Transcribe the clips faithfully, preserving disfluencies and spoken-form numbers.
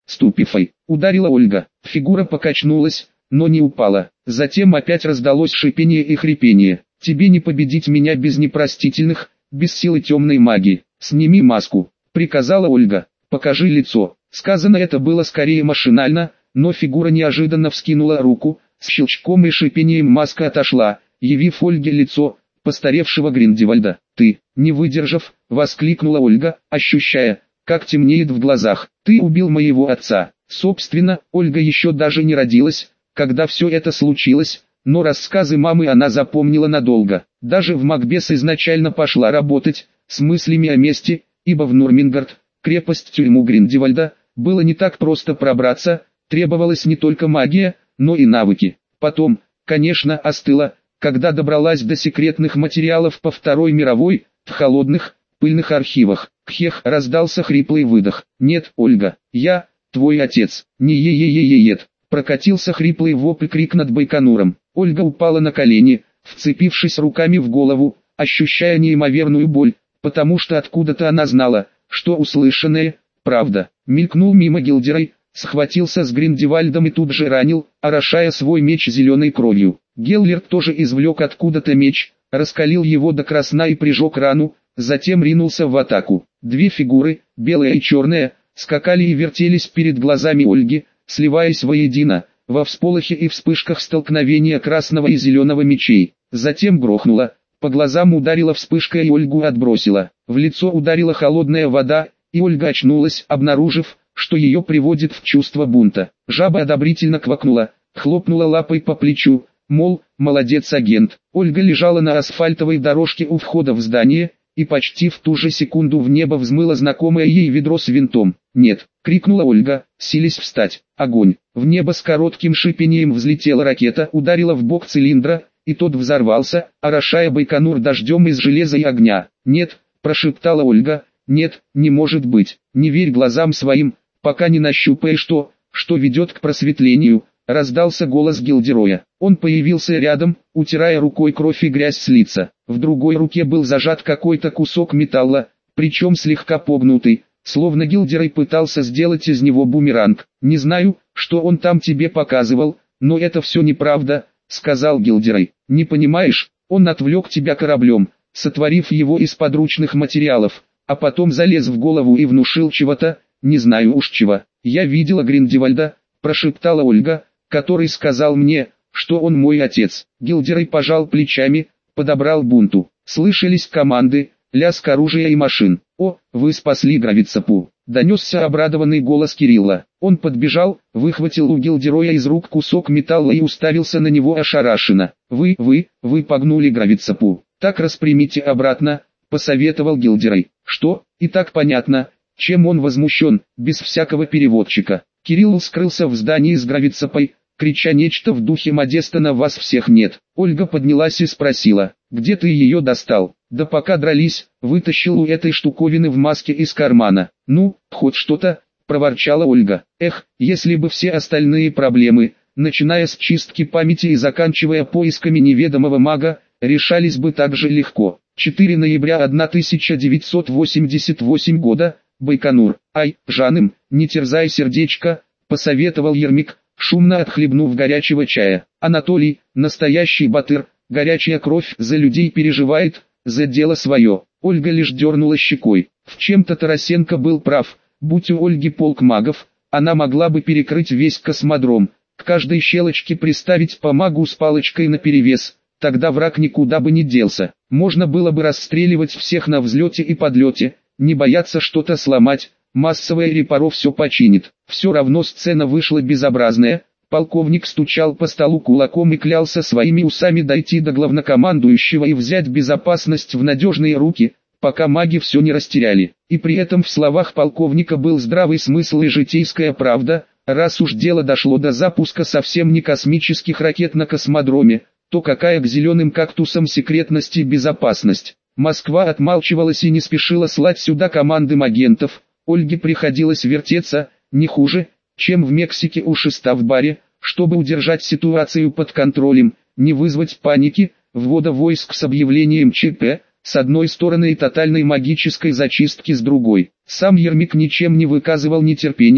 Ступифай, ударила Ольга. Фигура покачнулась, но не упала. Затем опять раздалось шипение и хрипение. Тебе не победить меня без непростительных, без силы темной магии. Сними маску, приказала Ольга. Покажи лицо. Сказано это было скорее машинально, но фигура неожиданно вскинула руку. С щелчком и шипением маска отошла, явив Ольге лицо постаревшего Гриндевальда. «Ты!» — не выдержав, воскликнула Ольга, ощущая, как темнеет в глазах. «Ты убил моего отца!» Собственно, Ольга еще даже не родилась, когда все это случилось, но рассказы мамы она запомнила надолго. Даже в Макбес изначально пошла работать, с мыслями о мести, ибо в Нурмингард, крепость-тюрьму Гриндевальда, было не так просто пробраться, требовалась не только магия, но и навыки. Потом, конечно, остыла, когда добралась до секретных материалов по Второй мировой, в холодных, пыльных архивах. Кхех, раздался хриплый выдох. «Нет, Ольга, я, твой отец, не е-е-е-е-ет». Прокатился хриплый вопль, крик над Байконуром. Ольга упала на колени, вцепившись руками в голову, ощущая неимоверную боль, потому что откуда-то она знала, что услышанное – правда. Мелькнул мимо Гилдерой, схватился с Гриндевальдом и тут же ранил, орошая свой меч зеленой кровью. Геллерт тоже извлек откуда-то меч, раскалил его до красна и прижег рану, затем ринулся в атаку. Две фигуры, белая и черная, скакали и вертелись перед глазами Ольги, сливаясь воедино, во всполохе и вспышках столкновения красного и зеленого мечей. Затем грохнуло, по глазам ударила вспышка и Ольгу отбросила. В лицо ударила холодная вода, и Ольга очнулась, обнаружив, что ее приводит в чувство бунта. Жаба одобрительно квакнула, хлопнула лапой по плечу, мол, молодец агент. Ольга лежала на асфальтовой дорожке у входа в здание, и почти в ту же секунду в небо взмыло знакомое ей ведро с винтом. «Нет!» — крикнула Ольга, силясь встать. Огонь! В небо с коротким шипением взлетела ракета, ударила в бок цилиндра, и тот взорвался, орошая Байконур дождем из железа и огня. «Нет!» — прошептала Ольга. «Нет, не может быть! Не верь глазам своим, пока не нащупаешь то, что ведет к просветлению!» Раздался голос Гилдероя. Он появился рядом, утирая рукой кровь и грязь с лица. В другой руке был зажат какой-то кусок металла, причем слегка погнутый, словно Гилдерой пытался сделать из него бумеранг. «Не знаю, что он там тебе показывал, но это все неправда», — сказал Гилдерой. «Не понимаешь, он отвлек тебя кораблем, сотворив его из подручных материалов, а потом залез в голову и внушил чего-то, не знаю уж чего. Я видела Гриндевальда», — прошептала Ольга, который сказал мне, что он мой отец. Гилдерой пожал плечами, подобрал бунту. Слышались команды, лязг оружия и машин. «О, вы спасли Гравицапу!» — донесся обрадованный голос Кирилла. Он подбежал, выхватил у Гилдероя из рук кусок металла и уставился на него ошарашенно. «Вы, вы, вы погнули Гравицапу. Так распрямите обратно», — посоветовал Гилдерой. «Что? И так понятно, чем он возмущен, без всякого переводчика». Кирилл скрылся в здании с Гравицапой, крича нечто в духе «Модеста на вас всех нет». Ольга поднялась и спросила: «Где ты ее достал?» «Да пока дрались, вытащил у этой штуковины в маске из кармана». «Ну, хоть что-то», — проворчала Ольга. «Эх, если бы все остальные проблемы, начиная с чистки памяти и заканчивая поисками неведомого мага, решались бы так же легко». четвёртого ноября тысяча девятьсот восемьдесят восьмого года, Байконур. «Ай, Жаным, не терзай сердечко», — посоветовал Ермик, шумно отхлебнув горячего чая. «Анатолий, настоящий батыр, горячая кровь за людей переживает, за дело свое». Ольга лишь дернула щекой. В чем-то Тарасенко был прав, будь у Ольги полк магов, она могла бы перекрыть весь космодром, к каждой щелочке приставить по магу с палочкой наперевес, тогда враг никуда бы не делся. Можно было бы расстреливать всех на взлете и подлете, не бояться что-то сломать, массовая репаро все починит. Все равно сцена вышла безобразная. Полковник стучал по столу кулаком и клялся своими усами дойти до главнокомандующего и взять безопасность в надежные руки, пока маги все не растеряли. И при этом в словах полковника был здравый смысл и житейская правда. Раз уж дело дошло до запуска совсем не космических ракет на космодроме, то какая к зеленым кактусам секретность и безопасность? Москва отмалчивалась и не спешила слать сюда команды агентов. Ольге приходилось вертеться, не хуже, чем в Мексике у шеста в баре, чтобы удержать ситуацию под контролем, не вызвать паники, ввода войск с объявлением ЧП, с одной стороны и тотальной магической зачистки с другой. Сам Ермик ничем не выказывал нетерпения,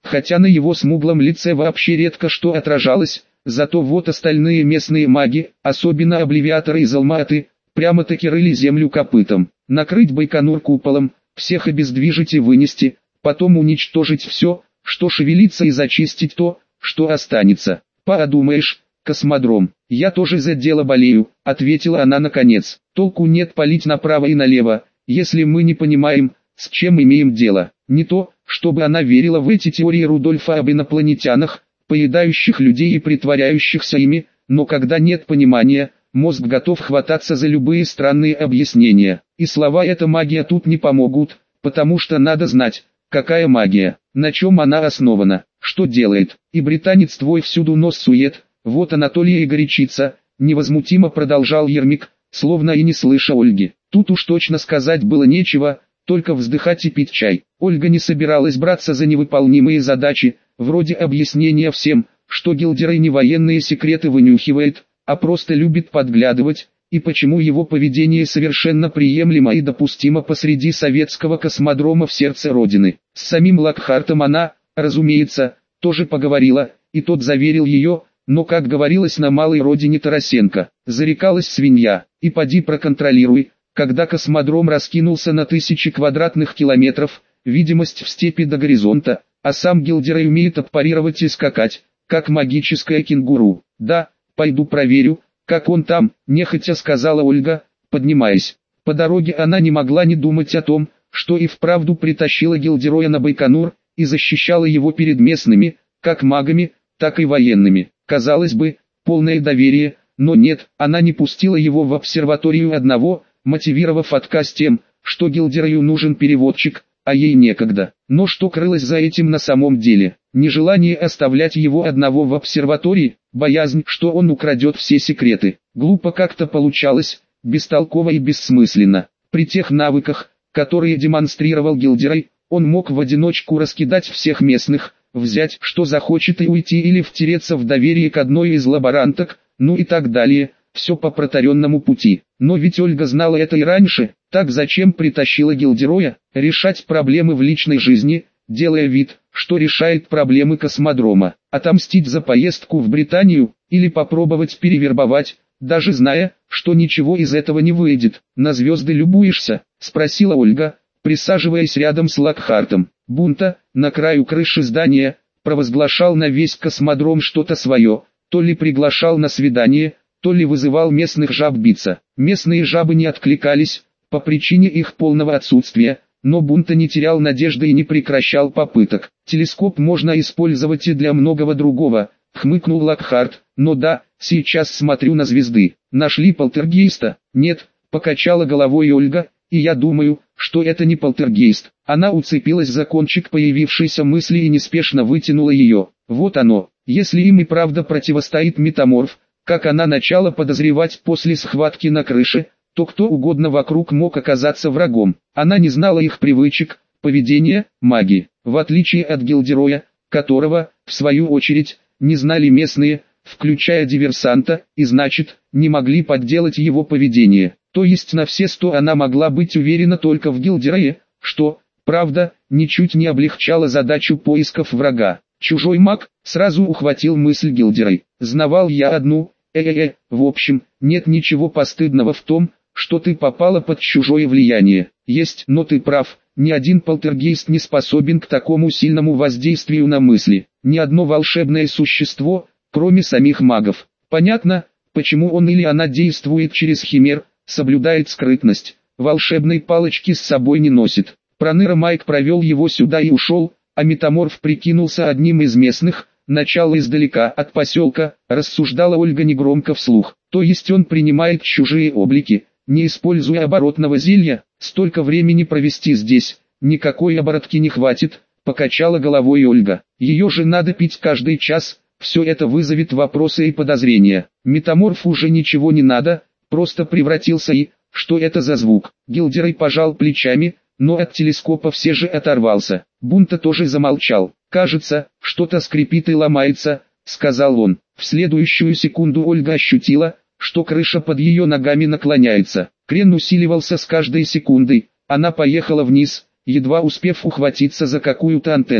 хотя на его смуглом лице вообще редко что отражалось, зато вот остальные местные маги, особенно обливиаторы из Алма-Аты, прямо-таки рыли землю копытом. Накрыть Байконур куполом, всех обездвижить и вынести, потом уничтожить все, что шевелится, и зачистить то, что останется. Подумаешь, космодром. Я тоже за дело болею, ответила она наконец. Толку нет палить направо и налево, если мы не понимаем, с чем имеем дело. Не то, чтобы она верила в эти теории Рудольфа об инопланетянах, поедающих людей и притворяющихся ими, но когда нет понимания, мозг готов хвататься за любые странные объяснения. И слова «эта магия» тут не помогут, потому что надо знать, какая магия, на чем она основана, что делает. И британец твой всюду нос сует, вот Анатолия и горячится, невозмутимо продолжал Ермик, словно и не слыша Ольги. Тут уж точно сказать было нечего, только вздыхать и пить чай. Ольга не собиралась браться за невыполнимые задачи, вроде объяснения всем, что Гилдерей не военные секреты вынюхивает, а просто любит подглядывать, и почему его поведение совершенно приемлемо и допустимо посреди советского космодрома в сердце Родины. С самим Локхартом она, разумеется, тоже поговорила, и тот заверил ее, но как говорилось на малой родине Тарасенко, зарекалась свинья, и поди проконтролируй, когда космодром раскинулся на тысячи квадратных километров, видимость в степи до горизонта, а сам Гилдерей умеет отпарировать и скакать, как магическая кенгуру. Да, пойду проверю, как он там, нехотя сказала Ольга, поднимаясь. По дороге она не могла не думать о том, что и вправду притащила Гилдероя на Байконур, и защищала его перед местными, как магами, так и военными. Казалось бы, полное доверие, но нет, она не пустила его в обсерваторию одного, мотивировав отказ тем, что Гилдерею нужен переводчик, а ей некогда. Но что крылось за этим на самом деле? Нежелание оставлять его одного в обсерватории, боязнь, что он украдет все секреты. Глупо как-то получалось, бестолково и бессмысленно. При тех навыках, которые демонстрировал Гилдерей, он мог в одиночку раскидать всех местных, взять что захочет и уйти, или втереться в доверие к одной из лаборанток, ну и так далее, все по протаренному пути. Но ведь Ольга знала это и раньше, так зачем притащила Гилдероя, решать проблемы в личной жизни, делая вид, что решает проблемы космодрома, отомстить за поездку в Британию, или попробовать перевербовать, даже зная, что ничего из этого не выйдет. «На звезды любуешься?» – спросила Ольга, присаживаясь рядом с Локхартом. Бунта, на краю крыши здания, провозглашал на весь космодром что-то свое, то ли приглашал на свидание, то ли вызывал местных жаб биться. Местные жабы не откликались, по причине их полного отсутствия, но Бунта не терял надежды и не прекращал попыток. «Телескоп можно использовать и для многого другого», — хмыкнул Локхарт, «но да, сейчас смотрю на звезды. Нашли полтергейста?» «Нет», — покачала головой Ольга, «и я думаю, что это не полтергейст». Она уцепилась за кончик появившейся мысли и неспешно вытянула ее. Вот оно, если им и правда противостоит метаморф, как она начала подозревать после схватки на крыше, то кто угодно вокруг мог оказаться врагом. Она не знала их привычек, поведения, магии, в отличие от Гилдероя, которого, в свою очередь, не знали местные, включая диверсанта, и значит, не могли подделать его поведение. То есть на все сто она могла быть уверена только в Гилдерое, что, правда, ничуть не облегчало задачу поисков врага. Чужой маг, сразу ухватил мысль Гилдерой. Знавал я одну, э-э-э, в общем, нет ничего постыдного в том, что ты попала под чужое влияние. Есть, но ты прав, ни один полтергейст не способен к такому сильному воздействию на мысли. Ни одно волшебное существо, кроме самих магов. Понятно, почему он или она действует через химер, соблюдает скрытность, волшебной палочки с собой не носит. Проныра Майк провел его сюда и ушел, а метаморф прикинулся одним из местных, начало издалека от поселка, рассуждала Ольга негромко вслух. То есть он принимает чужие облики, не используя оборотного зелья, столько времени провести здесь, никакой оборотки не хватит, покачала головой Ольга. Ее же надо пить каждый час, все это вызовет вопросы и подозрения. Метаморфу уже ничего не надо, просто превратился и, что это за звук? Гилдерей пожал плечами, но от телескопа все же оторвался. Бунта тоже замолчал. «Кажется, что-то скрипит и ломается», — сказал он. В следующую секунду Ольга ощутила, что крыша под ее ногами наклоняется. Крен усиливался с каждой секундой. Она поехала вниз, едва успев ухватиться за какую-то антенну.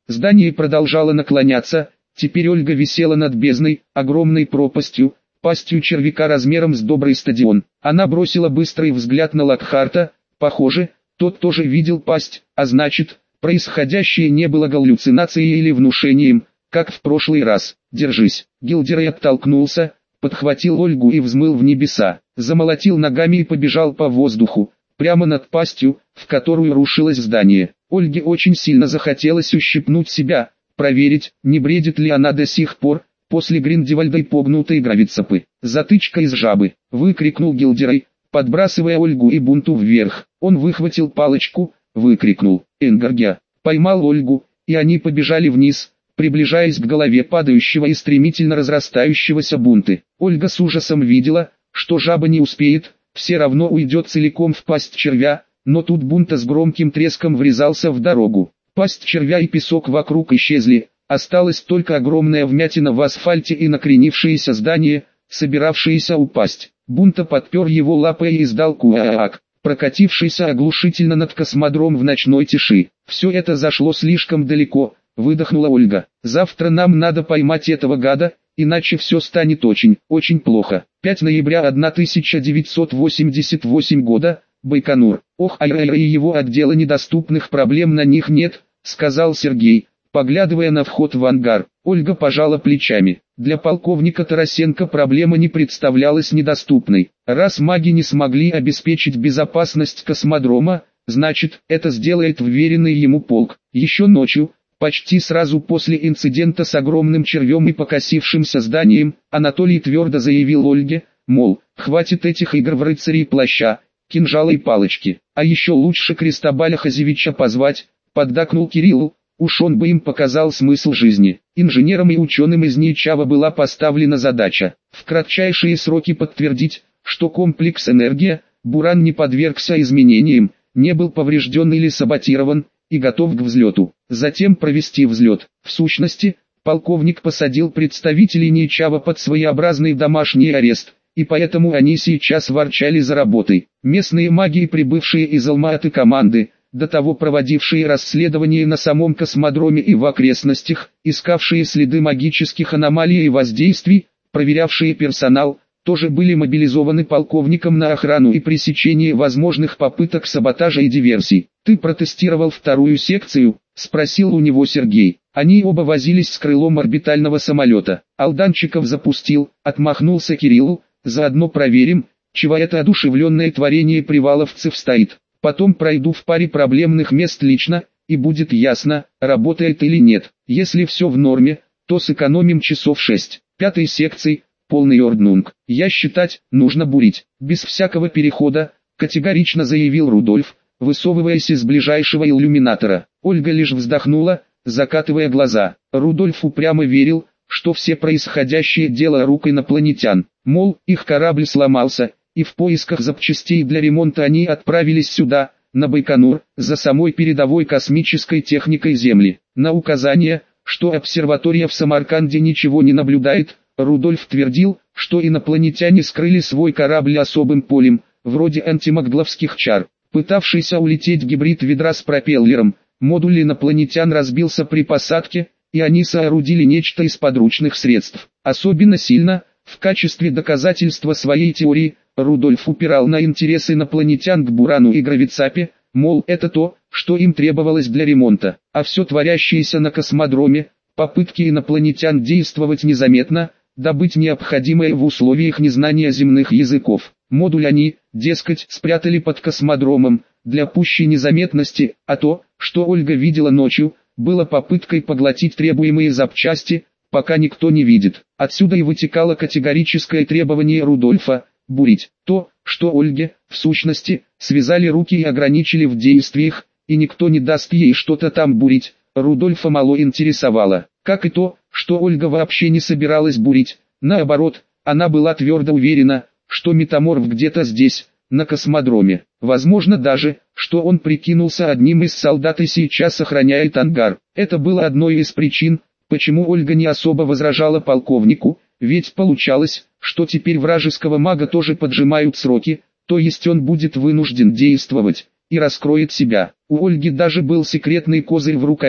Здание продолжало наклоняться, теперь Ольга висела над бездной, огромной пропастью, пастью червяка размером с добрый стадион. Она бросила быстрый взгляд на Локхарта, похоже, тот тоже видел пасть, а значит, происходящее не было галлюцинацией или внушением, как в прошлый раз. «Держись!» Гилдерей оттолкнулся, подхватил Ольгу и взмыл в небеса, замолотил ногами и побежал по воздуху, прямо над пастью, в которую рушилось здание. Ольге очень сильно захотелось ущипнуть себя, проверить, не бредит ли она до сих пор, после Гриндевальда и погнутой гравицапы. «Затычка из жабы!» — выкрикнул Гилдерей, подбрасывая Ольгу и Бунту вверх. Он выхватил палочку, выкрикнул «Энгаргя!», поймал Ольгу, и они побежали вниз, приближаясь к голове падающего и стремительно разрастающегося Бунты. Ольга с ужасом видела, что жаба не успеет, все равно уйдет целиком в пасть червя, но тут Бунта с громким треском врезался в дорогу. Пасть червя и песок вокруг исчезли, осталась только огромная вмятина в асфальте и накренившееся здание, собиравшееся упасть. Бунта подпер его лапой и издал куаак, прокатившийся оглушительно над космодром в ночной тиши. «Все это зашло слишком далеко», — выдохнула Ольга. «Завтра нам надо поймать этого гада, иначе все станет очень, очень плохо». пятого ноября тысяча девятьсот восемьдесят восьмого года, Байконур. «Ох, ай-яй-яй, его отдела недоступных проблем на них нет», — сказал Сергей, поглядывая на вход в ангар. Ольга пожала плечами. Для полковника Тарасенко проблема не представлялась недоступной. Раз маги не смогли обеспечить безопасность космодрома, значит, это сделает вверенный ему полк. Еще ночью, почти сразу после инцидента с огромным червем и покосившимся зданием, Анатолий твердо заявил Ольге, мол, хватит этих игр в рыцарей плаща, кинжала и палочки, а еще лучше Крестобаля Хазевича позвать, поддакнул Кириллу. Уж он бы им показал смысл жизни. Инженерам и ученым из Нейчава была поставлена задача в кратчайшие сроки подтвердить, что комплекс «Энергия», Буран не подвергся изменениям, не был поврежден или саботирован, и готов к взлету. Затем провести взлет. В сущности, полковник посадил представителей Нейчава под своеобразный домашний арест, и поэтому они сейчас ворчали за работой. Местные маги, прибывшие из Алма-Аты команды, до того проводившие расследования на самом космодроме и в окрестностях, искавшие следы магических аномалий и воздействий, проверявшие персонал, тоже были мобилизованы полковником на охрану и пресечение возможных попыток саботажа и диверсий. «Ты протестировал вторую секцию?» – спросил у него Сергей. Они оба возились с крылом орбитального самолета. «Алданчиков запустил», – отмахнулся Кириллу, «заодно проверим, чего это одушевленное творение приваловцев стоит. Потом пройду в паре проблемных мест лично, и будет ясно, работает или нет. Если все в норме, то сэкономим часов шесть. Пятой секции, полный орднунг. Я считать, нужно бурить. Без всякого перехода, категорично заявил Рудольф, высовываясь из ближайшего иллюминатора. Ольга лишь вздохнула, закатывая глаза. Рудольф упрямо верил, что все происходящее дело рук инопланетян. Мол, их корабль сломался, и в поисках запчастей для ремонта они отправились сюда, на Байконур, за самой передовой космической техникой Земли. На указание, что обсерватория в Самарканде ничего не наблюдает, Рудольф твердил, что инопланетяне скрыли свой корабль особым полем, вроде антимагдловских чар. Пытавшийся улететь гибрид ведра с пропеллером, модуль инопланетян разбился при посадке, и они соорудили нечто из подручных средств. Особенно сильно, в качестве доказательства своей теории, Рудольф упирал на интерес инопланетян к Бурану и Гравицапе, мол, это то, что им требовалось для ремонта, а все творящееся на космодроме, попытки инопланетян действовать незаметно, добыть необходимое в условиях незнания земных языков. Модуль они, дескать, спрятали под космодромом, для пущей незаметности, а то, что Ольга видела ночью, было попыткой поглотить требуемые запчасти, пока никто не видит. Отсюда и вытекало категорическое требование Рудольфа – бурить. То, что Ольге, в сущности, связали руки и ограничили в действиях, и никто не даст ей что-то там бурить, Рудольфа мало интересовало. Как и то, что Ольга вообще не собиралась бурить. Наоборот, она была твердо уверена, что метаморф где-то здесь, на космодроме. Возможно даже, что он прикинулся одним из солдат и сейчас охраняет ангар. Это было одной из причин, почему Ольга не особо возражала полковнику, ведь получалось, что теперь вражеского мага тоже поджимают сроки, то есть он будет вынужден действовать, и раскроет себя. У Ольги даже был секретный козырь в рукаве,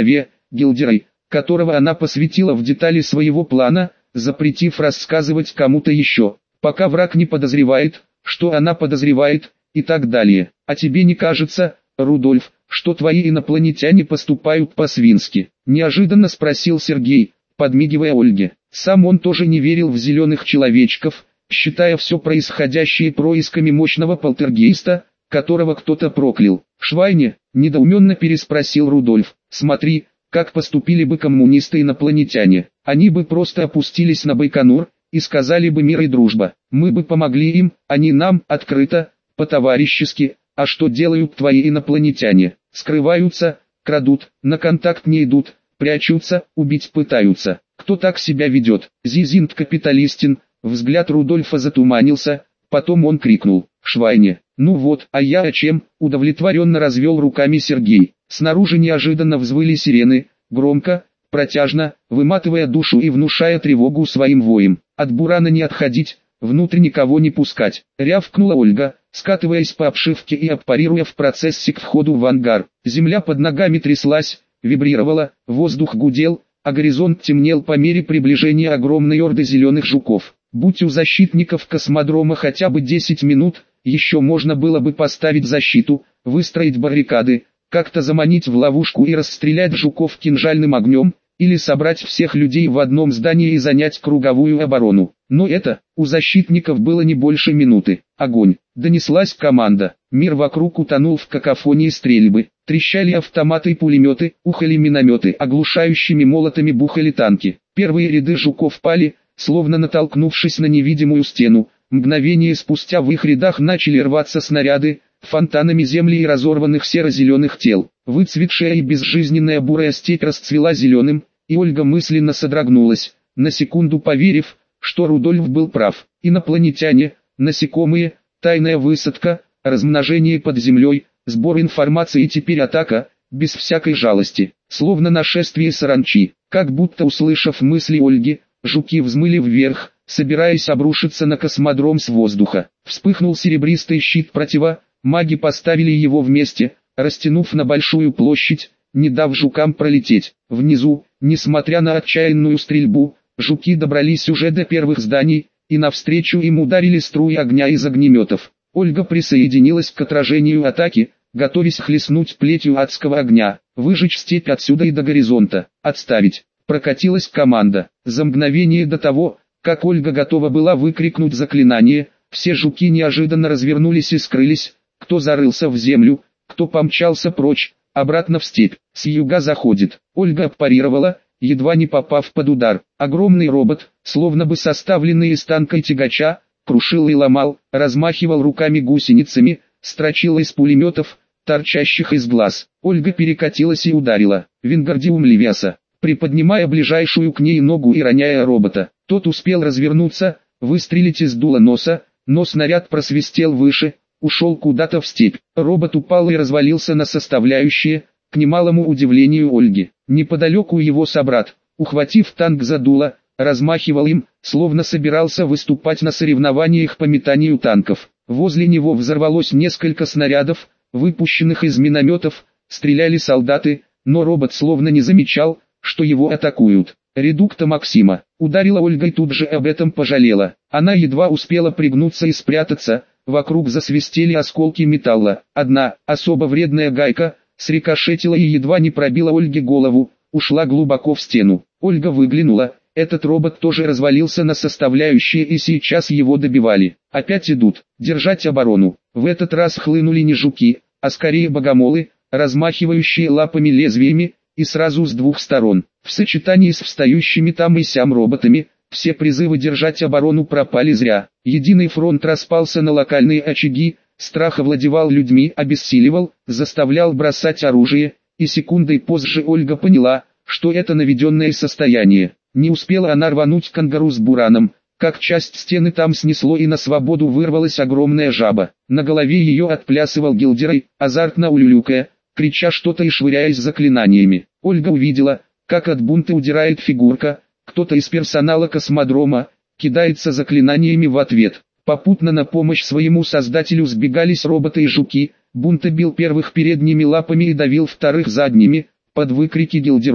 Гилдерой, которого она посвятила в детали своего плана, запретив рассказывать кому-то еще, пока враг не подозревает, что она подозревает, и так далее. А тебе не кажется, Рудольф, что твои инопланетяне поступают по-свински? Неожиданно спросил Сергей, подмигивая Ольге. Сам он тоже не верил в зеленых человечков, считая все происходящее происками мощного полтергейста, которого кто-то проклял. «Швайне?» – недоуменно переспросил Рудольф. «Смотри, как поступили бы коммунисты-инопланетяне. Они бы просто опустились на Байконур и сказали бы мир и дружба. Мы бы помогли им, они нам, открыто, по-товарищески. А что делают твои инопланетяне? Скрываются, крадут, на контакт не идут, прячутся, убить пытаются. Кто так себя ведет? Зизинт капиталистин». Взгляд Рудольфа затуманился, потом он крикнул: «Швайне!» «Ну вот, а я о чем?» – удовлетворенно развел руками Сергей. Снаружи неожиданно взвыли сирены, громко, протяжно, выматывая душу и внушая тревогу своим воем. «От бурана не отходить, внутрь никого не пускать!» – рявкнула Ольга, скатываясь по обшивке и аппарируя в процессе к входу в ангар. Земля под ногами тряслась, вибрировала, воздух гудел, а горизонт темнел по мере приближения огромной орды зеленых жуков. Будь у защитников космодрома хотя бы десять минут, еще можно было бы поставить защиту, выстроить баррикады, как-то заманить в ловушку и расстрелять жуков кинжальным огнем, или собрать всех людей в одном здании и занять круговую оборону. Но это, у защитников было не больше минуты. Огонь! Донеслась команда. Мир вокруг утонул в какофонии стрельбы. Трещали автоматы и пулеметы, ухали минометы, оглушающими молотами бухали танки. Первые ряды жуков пали, словно натолкнувшись на невидимую стену. Мгновение спустя в их рядах начали рваться снаряды, фонтанами земли и разорванных серо-зеленых тел. Выцветшая и безжизненная бурая степь расцвела зеленым, и Ольга мысленно содрогнулась, на секунду поверив, что Рудольф был прав. Инопланетяне, насекомые, тайная высадка, размножение под землей, сбор информации и теперь атака, без всякой жалости, словно нашествие саранчи. Как будто услышав мысли Ольги, жуки взмыли вверх, собираясь обрушиться на космодром с воздуха. Вспыхнул серебристый щит протива, маги поставили его вместе, растянув на большую площадь, не дав жукам пролететь. Внизу, несмотря на отчаянную стрельбу, жуки добрались уже до первых зданий, и навстречу им ударили струи огня из огнеметов. Ольга присоединилась к отражению атаки, готовясь хлестнуть плетью адского огня, выжечь степь отсюда и до горизонта. «Отставить!» — прокатилась команда. За мгновение до того, как Ольга готова была выкрикнуть заклинание, все жуки неожиданно развернулись и скрылись, кто зарылся в землю, кто помчался прочь, обратно в степь. С юга заходит. Ольга аппарировала, едва не попав под удар. Огромный робот, словно бы составленный из танка и тягача, крушил и ломал, размахивал руками гусеницами, строчил из пулеметов, торчащих из глаз. Ольга перекатилась и ударила. Вингардиум Левиаса, приподнимая ближайшую к ней ногу и роняя робота. Тот успел развернуться, выстрелить из дула носа, но снаряд просвистел выше, ушел куда-то в степь. Робот упал и развалился на составляющие, к немалому удивлению Ольги. Неподалеку его собрат, ухватив танк за дуло, размахивал им, словно собирался выступать на соревнованиях по метанию танков. Возле него взорвалось несколько снарядов, выпущенных из минометов, стреляли солдаты, но робот словно не замечал, что его атакуют. «Редукта Максима», ударила Ольга и тут же об этом пожалела. Она едва успела пригнуться и спрятаться, вокруг засвистели осколки металла. Одна, особо вредная гайка, срикошетила и едва не пробила Ольге голову, ушла глубоко в стену. Ольга выглянула, этот робот тоже развалился на составляющие и сейчас его добивали. Опять идут, держать оборону. В этот раз хлынули не жуки, а скорее богомолы, размахивающие лапами лезвиями, и сразу с двух сторон. В сочетании с встающими там и сям роботами, все призывы держать оборону пропали зря. Единый фронт распался на локальные очаги, страх овладевал людьми, обессиливал, заставлял бросать оружие, и секундой позже Ольга поняла, что это наведенное состояние. Не успела она рвануть к ангару с бураном, как часть стены там снесло и на свободу вырвалась огромная жаба. На голове ее отплясывал Гилдерой, азартно улюлюкая, крича что-то и швыряясь заклинаниями. Ольга увидела, как от бунта удирает фигурка, кто-то из персонала космодрома, кидается заклинаниями в ответ. Попутно на помощь своему создателю сбегались роботы и жуки, бунта бил первых передними лапами и давил вторых задними, под выкрики Гилдероя.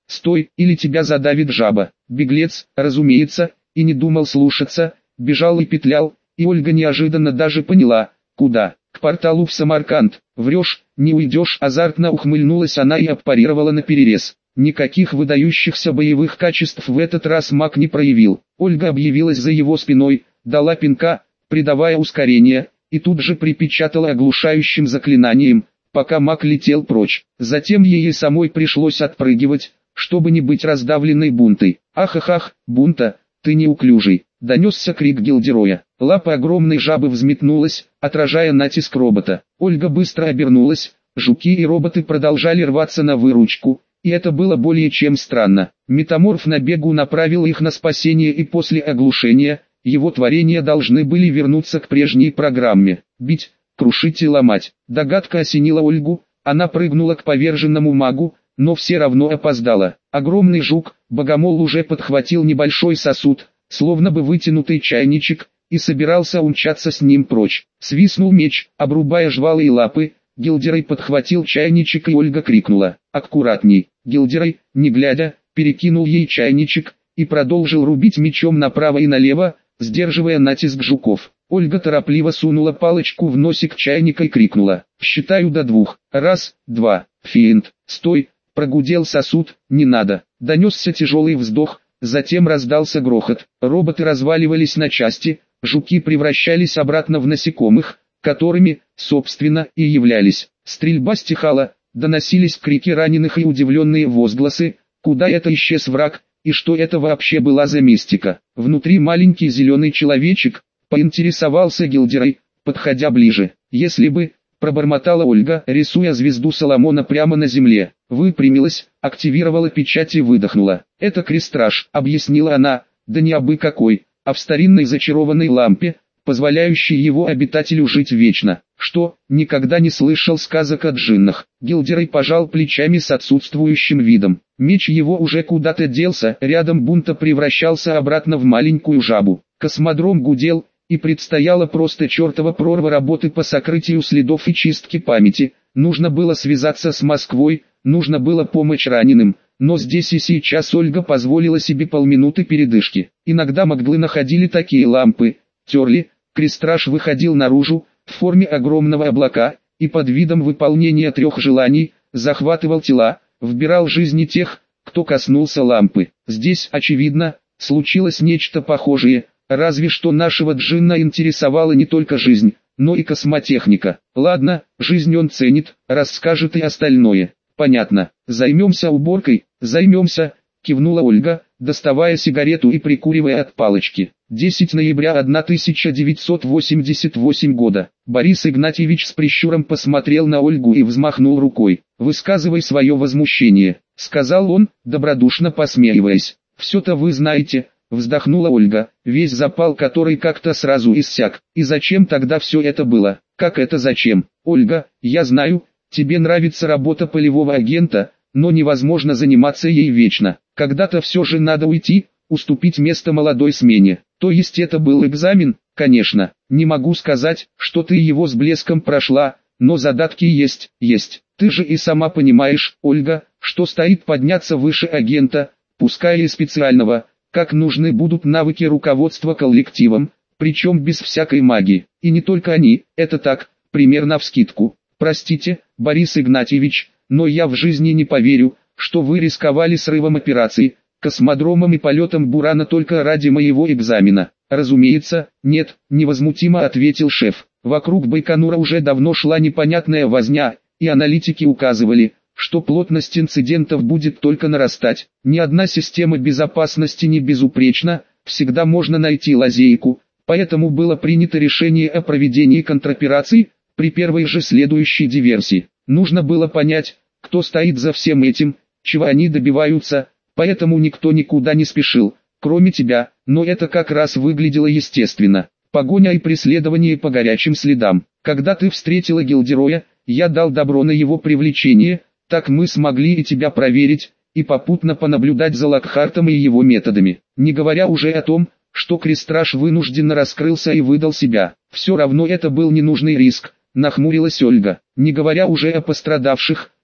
стой, или тебя задавит жаба. Беглец, разумеется, и не думал слушаться, бежал и петлял, и Ольга неожиданно даже поняла, куда. К порталу в Самарканд. Врешь, не уйдешь, азартно ухмыльнулась она и отпарировала наперерез. Никаких выдающихся боевых качеств в этот раз маг не проявил. Ольга объявилась за его спиной, дала пинка, придавая ускорение, и тут же припечатала оглушающим заклинанием, пока маг летел прочь. Затем ей самой пришлось отпрыгивать, чтобы не быть раздавленной бунтой. «Ах-ах-ах, бунта, ты неуклюжий!» — донесся крик Гилдероя. Лапа огромной жабы взметнулась, отражая натиск робота. Ольга быстро обернулась, жуки и роботы продолжали рваться на выручку, и это было более чем странно. Метаморф на бегу направил их на спасение, и после оглушения, его творения должны были вернуться к прежней программе. Бить, крушить и ломать. Догадка осенила Ольгу, она прыгнула к поверженному магу, но все равно опоздала. Огромный жук, богомол, уже подхватил небольшой сосуд, словно бы вытянутый чайничек, и собирался умчаться с ним прочь. Свистнул меч, обрубая жвалы лапы. Гилдерой подхватил чайничек, и Ольга крикнула: «Аккуратней!» Гилдерой, не глядя, перекинул ей чайничек и продолжил рубить мечом направо и налево, сдерживая натиск жуков. Ольга торопливо сунула палочку в носик чайника и крикнула: «Считаю до двух. Раз, два». «Фиент, стой!» — прогудел сосуд. «Не надо!» Донесся тяжелый вздох, затем раздался грохот. Роботы разваливались на части, жуки превращались обратно в насекомых, которыми, собственно, и являлись. Стрельба стихала, доносились крики раненых и удивленные возгласы: куда это исчез враг, и что это вообще была за мистика. Внутри маленький зеленый человечек, поинтересовался Гилдерой, подходя ближе. «Если бы», пробормотала Ольга, рисуя звезду Соломона прямо на земле. Выпрямилась, активировала печать и выдохнула. «Это крестраж», объяснила она, да не абы какой, а в старинной зачарованной лампе, позволяющей его обитателю жить вечно. «Что, никогда не слышал сказок о джиннах?» Гилдерой пожал плечами с отсутствующим видом. Меч его уже куда-то делся, рядом бунта превращался обратно в маленькую жабу. Космодром гудел, и предстояла просто чертова прорва работы по сокрытию следов и чистке памяти. Нужно было связаться с Москвой, нужно было помочь раненым, но здесь и сейчас Ольга позволила себе полминуты передышки. Иногда Магдлы находили такие лампы, терли, крестраж выходил наружу, в форме огромного облака, и под видом выполнения трех желаний, захватывал тела, вбирал жизни тех, кто коснулся лампы. Здесь, очевидно, случилось нечто похожее, разве что нашего джинна интересовала не только жизнь, но и космотехника. Ладно, жизнь он ценит, расскажет и остальное. Понятно. Займемся уборкой, займемся, кивнула Ольга, доставая сигарету и прикуривая от палочки. десятого ноября тысяча девятьсот восемьдесят восьмого года. Борис Игнатьевич с прищуром посмотрел на Ольгу и взмахнул рукой. «Высказывай свое возмущение», — сказал он, добродушно посмеиваясь. «Все-то вы знаете», — вздохнула Ольга, весь запал который как-то сразу иссяк. «И зачем тогда все это было?» «Как это зачем?» «Ольга, я знаю, тебе нравится работа полевого агента, но невозможно заниматься ей вечно. Когда-то все же надо уйти, уступить место молодой смене. То есть это был экзамен?» «Конечно, не могу сказать, что ты его с блеском прошла, но задатки есть, есть. Ты же и сама понимаешь, Ольга, что стоит подняться выше агента, пускай и специального, как нужны будут навыки руководства коллективом, причем без всякой магии. И не только они, это так, примерно вскидку. Простите, Борис Игнатьевич, но я в жизни не поверю, что вы рисковали срывом операции, космодромом и полетом Бурана только ради моего экзамена». «Разумеется, нет», — невозмутимо ответил шеф. Вокруг Байконура уже давно шла непонятная возня, и аналитики указывали, что плотность инцидентов будет только нарастать. Ни одна система безопасности не безупречна, всегда можно найти лазейку, поэтому было принято решение о проведении контропераций при первой же следующей диверсии. Нужно было понять, кто стоит за всем этим, чего они добиваются, поэтому никто никуда не спешил, кроме тебя, но это как раз выглядело естественно. Погоня и преследование по горячим следам. Когда ты встретила Гилдероя, я дал добро на его привлечение, так мы смогли и тебя проверить, и попутно понаблюдать за Локхартом и его методами. Не говоря уже о том, что крестраж вынужденно раскрылся и выдал себя. Все равно это был ненужный риск, нахмурилась Ольга. Не говоря уже о пострадавших,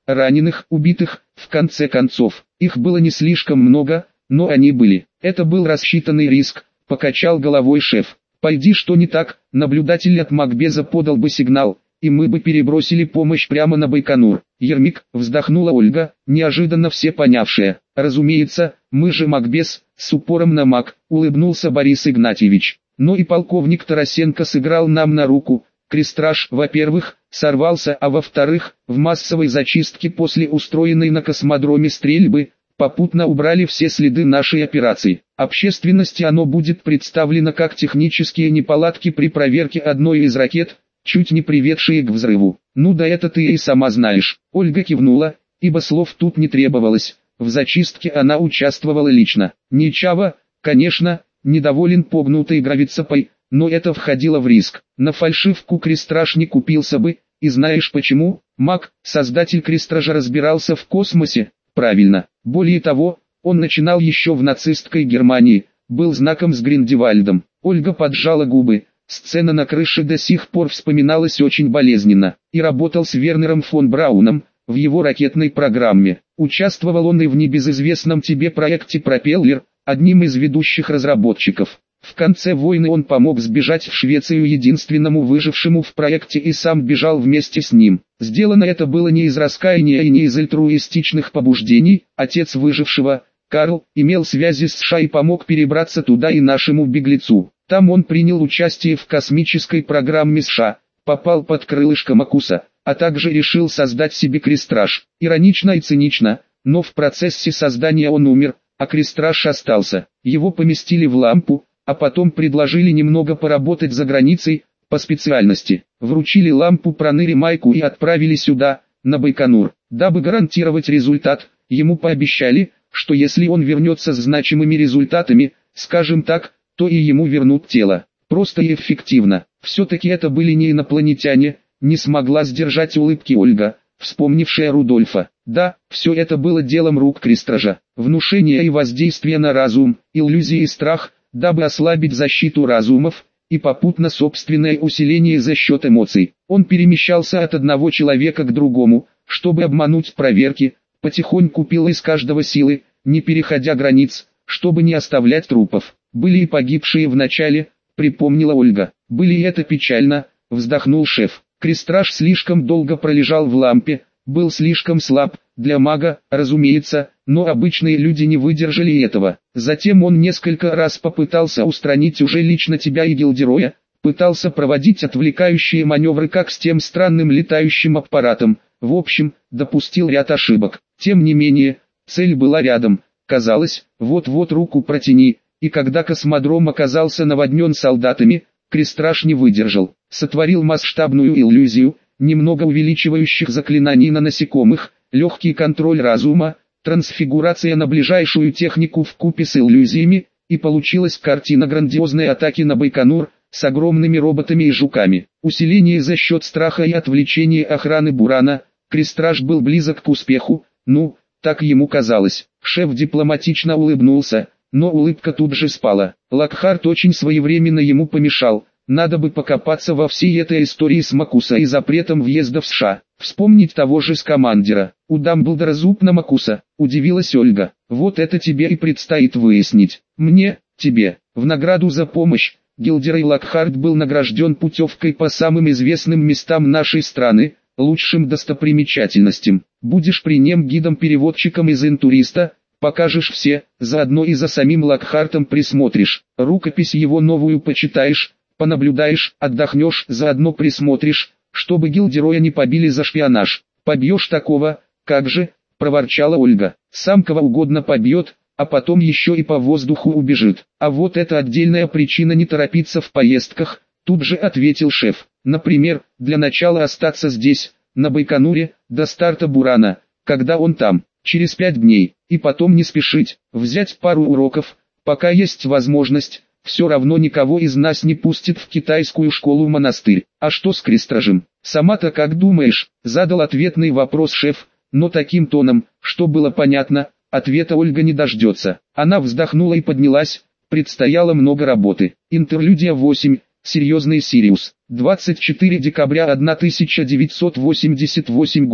раненых, убитых, в конце концов. Их было не слишком много, но они были. Это был рассчитанный риск, покачал головой шеф. Пойди что не так, наблюдатель от Макбеза подал бы сигнал, и мы бы перебросили помощь прямо на Байконур. Ермик, вздохнула Ольга, неожиданно все понявшая. Разумеется, мы же Макбез, с упором на маг, улыбнулся Борис Игнатьевич. Но и полковник Тарасенко сыграл нам на руку. Крестраж, во-первых, сорвался, а во-вторых, в массовой зачистке после устроенной на космодроме стрельбы, попутно убрали все следы нашей операции. Общественности оно будет представлено как технические неполадки при проверке одной из ракет, чуть не приведшие к взрыву. Ну да это ты и сама знаешь. Ольга кивнула, ибо слов тут не требовалось. В зачистке она участвовала лично. Ничего, конечно, недоволен погнутой гравицапой, но это входило в риск. На фальшивку Крестраж не купился бы, и знаешь почему? Мак, создатель Крестража, разбирался в космосе. Правильно. Более того, он начинал еще в нацистской Германии, был знаком с Гриндевальдом. Ольга поджала губы. Сцена на крыше до сих пор вспоминалась очень болезненно. И работал с Вернером фон Брауном в его ракетной программе. Участвовал он и в небезызвестном тебе проекте «Пропеллер», одним из ведущих разработчиков. В конце войны он помог сбежать в Швецию единственному выжившему в проекте и сам бежал вместе с ним. Сделано это было не из раскаяния и не из альтруистичных побуждений. Отец выжившего, Карл, имел связи с США и помог перебраться туда и нашему беглецу. Там он принял участие в космической программе США, попал под крылышко Макуса, а также решил создать себе Крестраж. Иронично и цинично, но в процессе создания он умер, а Крестраж остался. Его поместили в лампу, а потом предложили немного поработать за границей, по специальности. Вручили лампу Проныре Майку и отправили сюда, на Байконур. Дабы гарантировать результат, ему пообещали, что если он вернется с значимыми результатами, скажем так, то и ему вернут тело. Просто и эффективно. Все-таки это были не инопланетяне, не смогла сдержать улыбки Ольга, вспомнившая Рудольфа. Да, все это было делом рук Крестража. Внушение и воздействие на разум, иллюзии и страх, дабы ослабить защиту разумов, и попутно собственное усиление за счет эмоций. Он перемещался от одного человека к другому, чтобы обмануть проверки, потихоньку пил из каждого силы, не переходя границ, чтобы не оставлять трупов. Были и погибшие в начале, припомнила Ольга. Были и это печально, вздохнул шеф. Крестраж слишком долго пролежал в лампе, был слишком слаб, для мага, разумеется, но обычные люди не выдержали этого. Затем он несколько раз попытался устранить уже лично тебя и Гилдероя, пытался проводить отвлекающие маневры как с тем странным летающим аппаратом, в общем, допустил ряд ошибок. Тем не менее, цель была рядом, казалось, вот-вот руку протяни, и когда космодром оказался наводнен солдатами, Крестраж не выдержал, сотворил масштабную иллюзию, немного увеличивающих заклинаний на насекомых, легкий контроль разума, трансфигурация на ближайшую технику вкупе с иллюзиями, и получилась картина грандиозной атаки на Байконур, с огромными роботами и жуками. Усиление за счет страха и отвлечения охраны Бурана, Крестраж был близок к успеху, ну, так ему казалось. Шеф дипломатично улыбнулся, но улыбка тут же спала. Локхарт очень своевременно ему помешал. Надо бы покопаться во всей этой истории с Макуса и запретом въезда в США. Вспомнить того же Скамандера. У Дамблдора зуб на Макуса, удивилась Ольга. Вот это тебе и предстоит выяснить. Мне, тебе, в награду за помощь, Гилдерой Локхарт был награжден путевкой по самым известным местам нашей страны, лучшим достопримечательностям. Будешь при нем гидом-переводчиком из интуриста, покажешь все, заодно и за самим Локхартом присмотришь. Рукопись его новую почитаешь, понаблюдаешь, отдохнешь, заодно присмотришь, чтобы Гилдероя не побили за шпионаж. Побьешь такого, как же, проворчала Ольга. Сам кого угодно побьет, а потом еще и по воздуху убежит. А вот это отдельная причина не торопиться в поездках, тут же ответил шеф. Например, для начала остаться здесь, на Байконуре, до старта Бурана, когда он там, через пять дней, и потом не спешить, взять пару уроков, пока есть возможность. Все равно никого из нас не пустит в китайскую школу-монастырь. А что с Крестражем? Сама-то как думаешь? Задал ответный вопрос шеф, но таким тоном, что было понятно, ответа Ольга не дождется. Она вздохнула и поднялась, предстояло много работы. Интерлюдия восемь, серьезный Сириус. двадцать четвёртого декабря тысяча девятьсот восемьдесят восьмого года,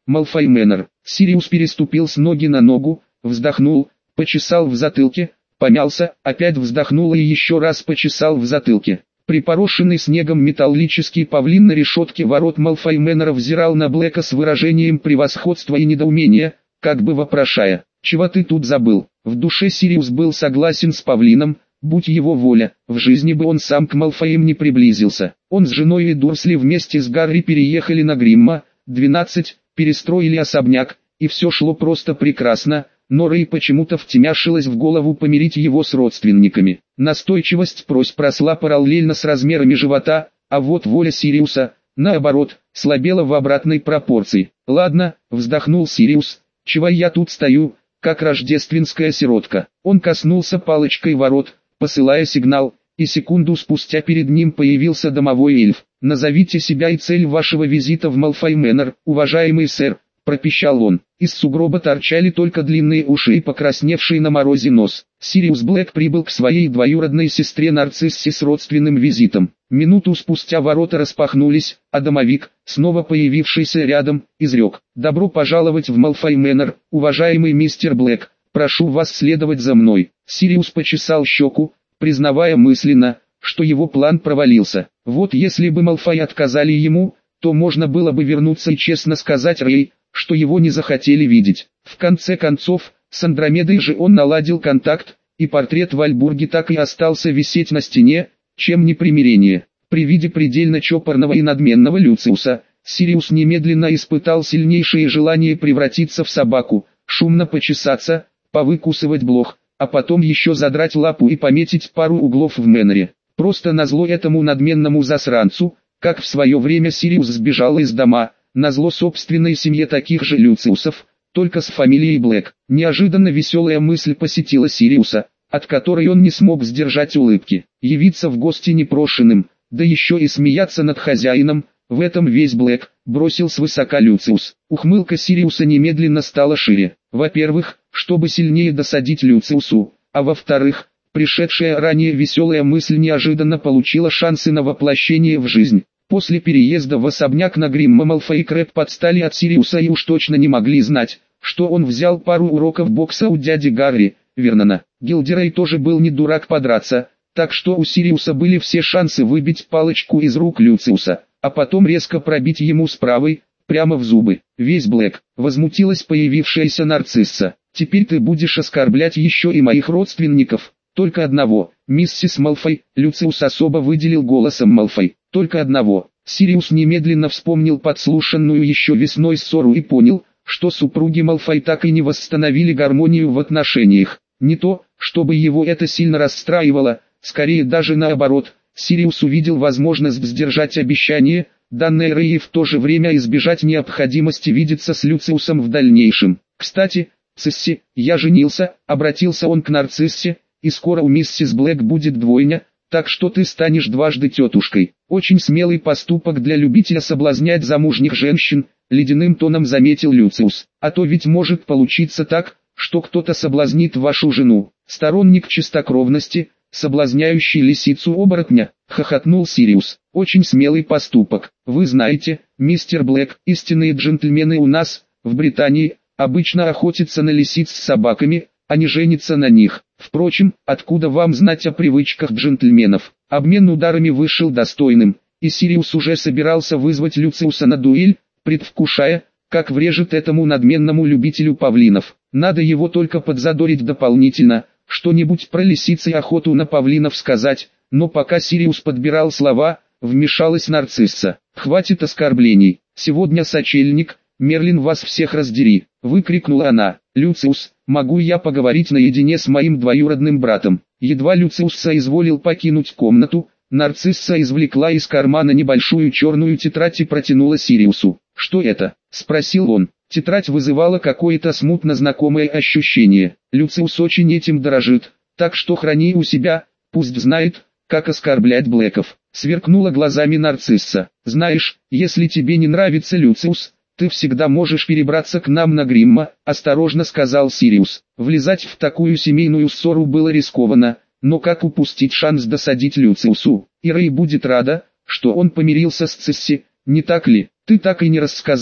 Малфой Мэннер. Сириус переступил с ноги на ногу, вздохнул, почесал в затылке, помялся, опять вздохнул и еще раз почесал в затылке. Припорошенный снегом металлический павлин на решетке ворот Малфой Мэннера взирал на Блэка с выражением превосходства и недоумения, как бы вопрошая: «Чего ты тут забыл?» В душе Сириус был согласен с павлином, будь его воля, в жизни бы он сам к Малфоям не приблизился. Он с женой и Дурсли вместе с Гарри переехали на Гримма, двенадцать, перестроили особняк, и все шло просто прекрасно, но Рэй почему-то втемяшилось в голову помирить его с родственниками. Настойчивость просьб росла параллельно с размерами живота, а вот воля Сириуса, наоборот, слабела в обратной пропорции. «Ладно», — вздохнул Сириус, — «чего я тут стою, как рождественская сиротка?» Он коснулся палочкой ворот, посылая сигнал, и секунду спустя перед ним появился домовой эльф. «Назовите себя и цель вашего визита в Малфой Мэннер, уважаемый сэр», — пропищал он. Из сугроба торчали только длинные уши и покрасневший на морозе нос. Сириус Блэк прибыл к своей двоюродной сестре Нарциссе с родственным визитом. Минуту спустя ворота распахнулись, а домовик, снова появившийся рядом, изрек: «Добро пожаловать в Малфой Мэннер, уважаемый мистер Блэк, прошу вас следовать за мной». Сириус почесал щеку, признавая мысленно, что его план провалился. Вот если бы Малфой отказали ему, то можно было бы вернуться и честно сказать Рэй, что его не захотели видеть. В конце концов, с Андромедой же он наладил контакт, и портрет Вальбурги так и остался висеть на стене, чем не примирение. При виде предельно чопорного и надменного Люциуса, Сириус немедленно испытал сильнейшее желание превратиться в собаку, шумно почесаться, повыкусывать блох, а потом еще задрать лапу и пометить пару углов в Мэннере. Просто назло этому надменному засранцу, как в свое время Сириус сбежал из дома, назло собственной семье таких же Люциусов, только с фамилией Блэк. Неожиданно веселая мысль посетила Сириуса, от которой он не смог сдержать улыбки. Явиться в гости непрошенным, да еще и смеяться над хозяином, в этом весь Блэк, бросил свысока Люциус. Ухмылка Сириуса немедленно стала шире. Во-первых, чтобы сильнее досадить Люциусу, а во-вторых, пришедшая ранее веселая мысль неожиданно получила шансы на воплощение в жизнь. После переезда в особняк на Гримма Малфой и Крэб подстали от Сириуса и уж точно не могли знать, что он взял пару уроков бокса у дяди Гарри, Вернона. Гилдерей тоже был не дурак подраться, так что у Сириуса были все шансы выбить палочку из рук Люциуса, а потом резко пробить ему с правой, прямо в зубы. «Весь Блэк», — возмутилась появившаяся Нарцисса, — «теперь ты будешь оскорблять еще и моих родственников». «Только одного, миссис Малфой», — Люциус особо выделил голосом Малфой. «Только одного». Сириус немедленно вспомнил подслушанную еще весной ссору и понял, что супруги Малфой так и не восстановили гармонию в отношениях. Не то, чтобы его это сильно расстраивало, скорее даже наоборот. Сириус увидел возможность сдержать обещание, данное Рэй, и в то же время избежать необходимости видеться с Люциусом в дальнейшем. «Кстати, Цисси, я женился», — обратился он к Нарциссе, — «и скоро у миссис Блэк будет двойня, так что ты станешь дважды тетушкой». «Очень смелый поступок для любителя соблазнять замужних женщин», — ледяным тоном заметил Люциус. «А то ведь может получиться так, что кто-то соблазнит вашу жену». «Сторонник чистокровности, соблазняющий лисицу-оборотня», — хохотнул Сириус. «Очень смелый поступок. Вы знаете, мистер Блэк, истинные джентльмены у нас, в Британии, обычно охотятся на лисиц с собаками, а не женятся на них. Впрочем, откуда вам знать о привычках джентльменов?» Обмен ударами вышел достойным, и Сириус уже собирался вызвать Люциуса на дуэль, предвкушая, как врежет этому надменному любителю павлинов. Надо его только подзадорить дополнительно, что-нибудь про лисиц и охоту на павлинов сказать, но пока Сириус подбирал слова, вмешалась Нарцисса. «Хватит оскорблений, сегодня сочельник, Мерлин, вас всех раздери», — выкрикнула она. «Люциус, могу я поговорить наедине с моим двоюродным братом?» Едва Люциус соизволил покинуть комнату, Нарцисса извлекла из кармана небольшую черную тетрадь и протянула Сириусу. «Что это?» — спросил он. Тетрадь вызывала какое-то смутно знакомое ощущение. Люциус очень этим дорожит, так что храни у себя, пусть знает, как оскорблять Блэков. Сверкнула глазами Нарцисса. «Знаешь, если тебе не нравится Люциус, ты всегда можешь перебраться к нам на Гримма», — осторожно сказал Сириус. Влезать в такую семейную ссору было рискованно, но как упустить шанс досадить Люциусу? И Рэй будет рада, что он помирился с Цисси, не так ли? «Ты так и не рассказал,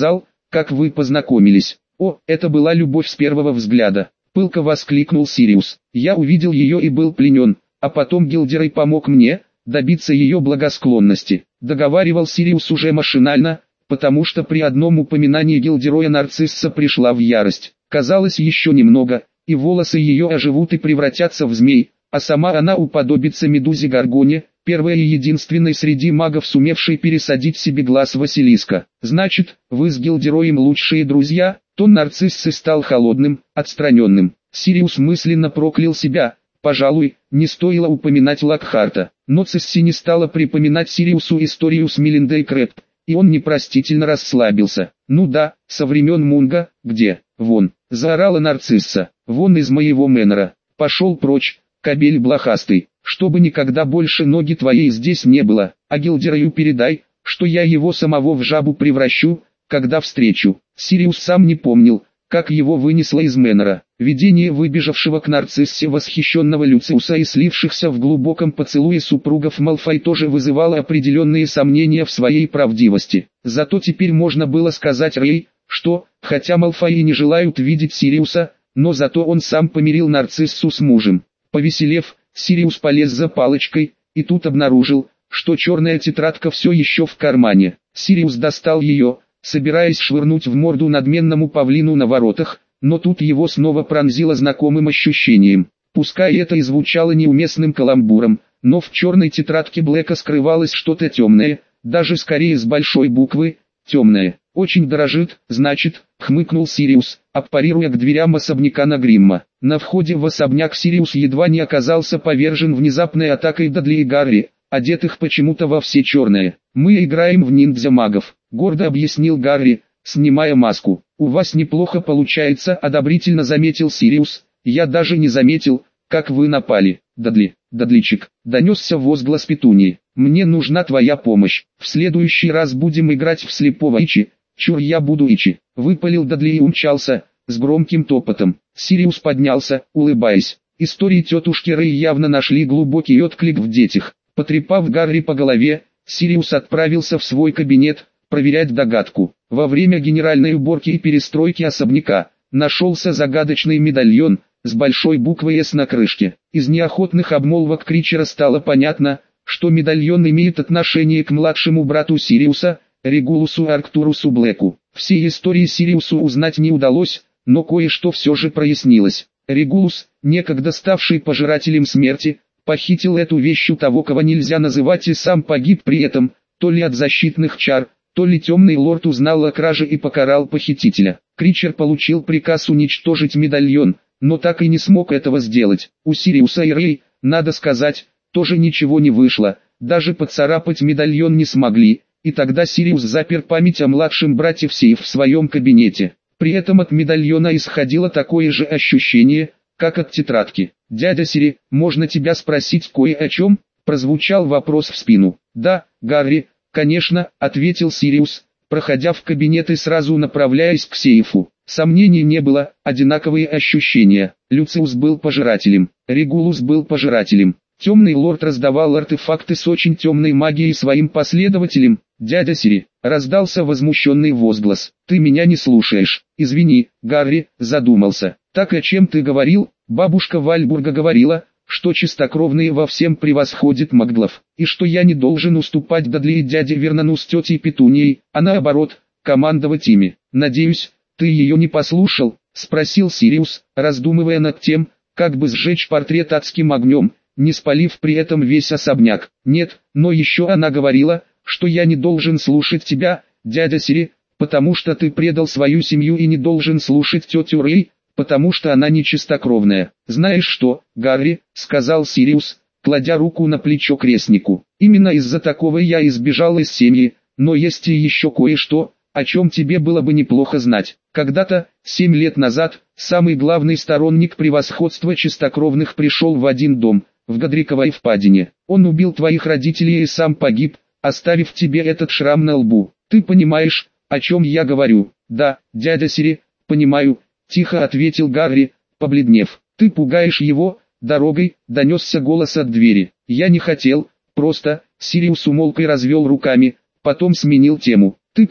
как вы познакомились. О, это была любовь с первого взгляда. Пылко воскликнул Сириус. Я увидел ее и был пленен, а потом Гилдерей помог мне добиться ее благосклонности. Договаривал Сириус уже машинально, потому что при одном упоминании Гилдероя Нарцисса пришла в ярость. Казалось, еще немного, и волосы ее оживут и превратятся в змей, а сама она уподобится Медузе Гаргоне, первой и единственной среди магов, сумевшей пересадить себе глаз Василиска. Значит, вы с Гилдероем лучшие друзья? Тон Нарциссы стал холодным, отстраненным. Сириус мысленно проклял себя. Пожалуй, не стоило упоминать Локхарта. Но Цисси не стала припоминать Сириусу историю с Мелиндой Крэб, и он непростительно расслабился. «Ну да, со времен Мунга, где? Вон!» — заорала Нарцисса. «Вон из моего Мэннера! Пошел прочь, кобель блохастый, чтобы никогда больше ноги твоей здесь не было, а Гилдерою передай, что я его самого в жабу превращу, когда встречу». Сириус сам не помнил, как его вынесло из Мэннера. Видение выбежавшего к Нарциссе восхищенного Люциуса и слившихся в глубоком поцелуе супругов Малфой тоже вызывало определенные сомнения в своей правдивости. Зато теперь можно было сказать Рэй, что, хотя Малфои не желают видеть Сириуса, но зато он сам помирил Нарциссу с мужем. Повеселев, Сириус полез за палочкой, и тут обнаружил, что черная тетрадка все еще в кармане. Сириус достал ее, собираясь швырнуть в морду надменному павлину на воротах, но тут его снова пронзило знакомым ощущением. Пускай это и звучало неуместным каламбуром, но в черной тетрадке Блэка скрывалось что-то темное, даже скорее с большой буквы «темное». «Очень дорожит, значит», — хмыкнул Сириус, аппарируя к дверям особняка Нагримма. На входе в особняк Сириус едва не оказался повержен внезапной атакой Дадли и Гарри, одетых почему-то во все черное. «Мы играем в ниндзя-магов», — гордо объяснил Гарри, снимая маску. «У вас неплохо получается», — одобрительно заметил Сириус. «Я даже не заметил, как вы напали, Дадли». «Дадличек», — донесся возглас Петунии. «Мне нужна твоя помощь. В следующий раз будем играть в слепого Ичи». «Чур, я буду Ичи», — выпалил Дадли и умчался, с громким топотом. Сириус поднялся, улыбаясь. Истории тетушки Рэй явно нашли глубокий отклик в детях. Потрепав Гарри по голове, Сириус отправился в свой кабинет, проверять догадку. Во время генеральной уборки и перестройки особняка нашелся загадочный медальон с большой буквой «С» на крышке. Из неохотных обмолвок Кричера стало понятно, что медальон имеет отношение к младшему брату Сириуса, Регулусу Арктурусу Блэку. Всей истории Сириусу узнать не удалось, но кое-что все же прояснилось. Регулус, некогда ставший пожирателем смерти, похитил эту вещь у того, кого нельзя называть, и сам погиб при этом, то ли от защитных чар, то ли темный лорд узнал о краже и покарал похитителя. Кричер получил приказ уничтожить медальон, но так и не смог этого сделать. У Сириуса и Рэй, надо сказать, тоже ничего не вышло, даже поцарапать медальон не смогли, и тогда Сириус запер память о младшем брате в сейф в своем кабинете. При этом от медальона исходило такое же ощущение, как от тетрадки. «Дядя Сири, можно тебя спросить кое о чем?» — прозвучал вопрос в спину. «Да, Гарри, конечно», — ответил Сириус, проходя в кабинет и сразу направляясь к сейфу. Сомнений не было, одинаковые ощущения. Люциус был пожирателем, Регулус был пожирателем. Темный лорд раздавал артефакты с очень темной магией своим последователям. «Дядя Сири», — раздался возмущенный возглас, — «ты меня не слушаешь». «Извини», — Гарри задумался. «Так о чем ты говорил?» «Бабушка Вальбурга говорила, что чистокровные во всем превосходят маглов, и что я не должен уступать Дадли и дяде Вернону с тетей Петунией, а наоборот, командовать ими. Надеюсь, ты ее не послушал?» — спросил Сириус, раздумывая над тем, как бы сжечь портрет адским огнем, не спалив при этом весь особняк. «Нет, но еще она говорила, что я не должен слушать тебя, дядя Сири, потому что ты предал свою семью, и не должен слушать тетю Рэй, потому что она не чистокровная. Знаешь что, Гарри», — сказал Сириус, кладя руку на плечо крестнику, — «именно из-за такого я избежал из семьи, но есть и еще кое-что, о чем тебе было бы неплохо знать. Когда-то, семь лет назад, самый главный сторонник превосходства чистокровных пришел в один дом, в Годриковой впадине. Он убил твоих родителей и сам погиб, оставив тебе этот шрам на лбу. Ты понимаешь, о чем я говорю?» «Да, дядя Сири, понимаю», — тихо ответил Гарри, побледнев. «Ты пугаешь его?» Дорогой донесся голос от двери. «Я не хотел, просто...» Сириус умолк и развел руками, потом сменил тему. «Ты как?» —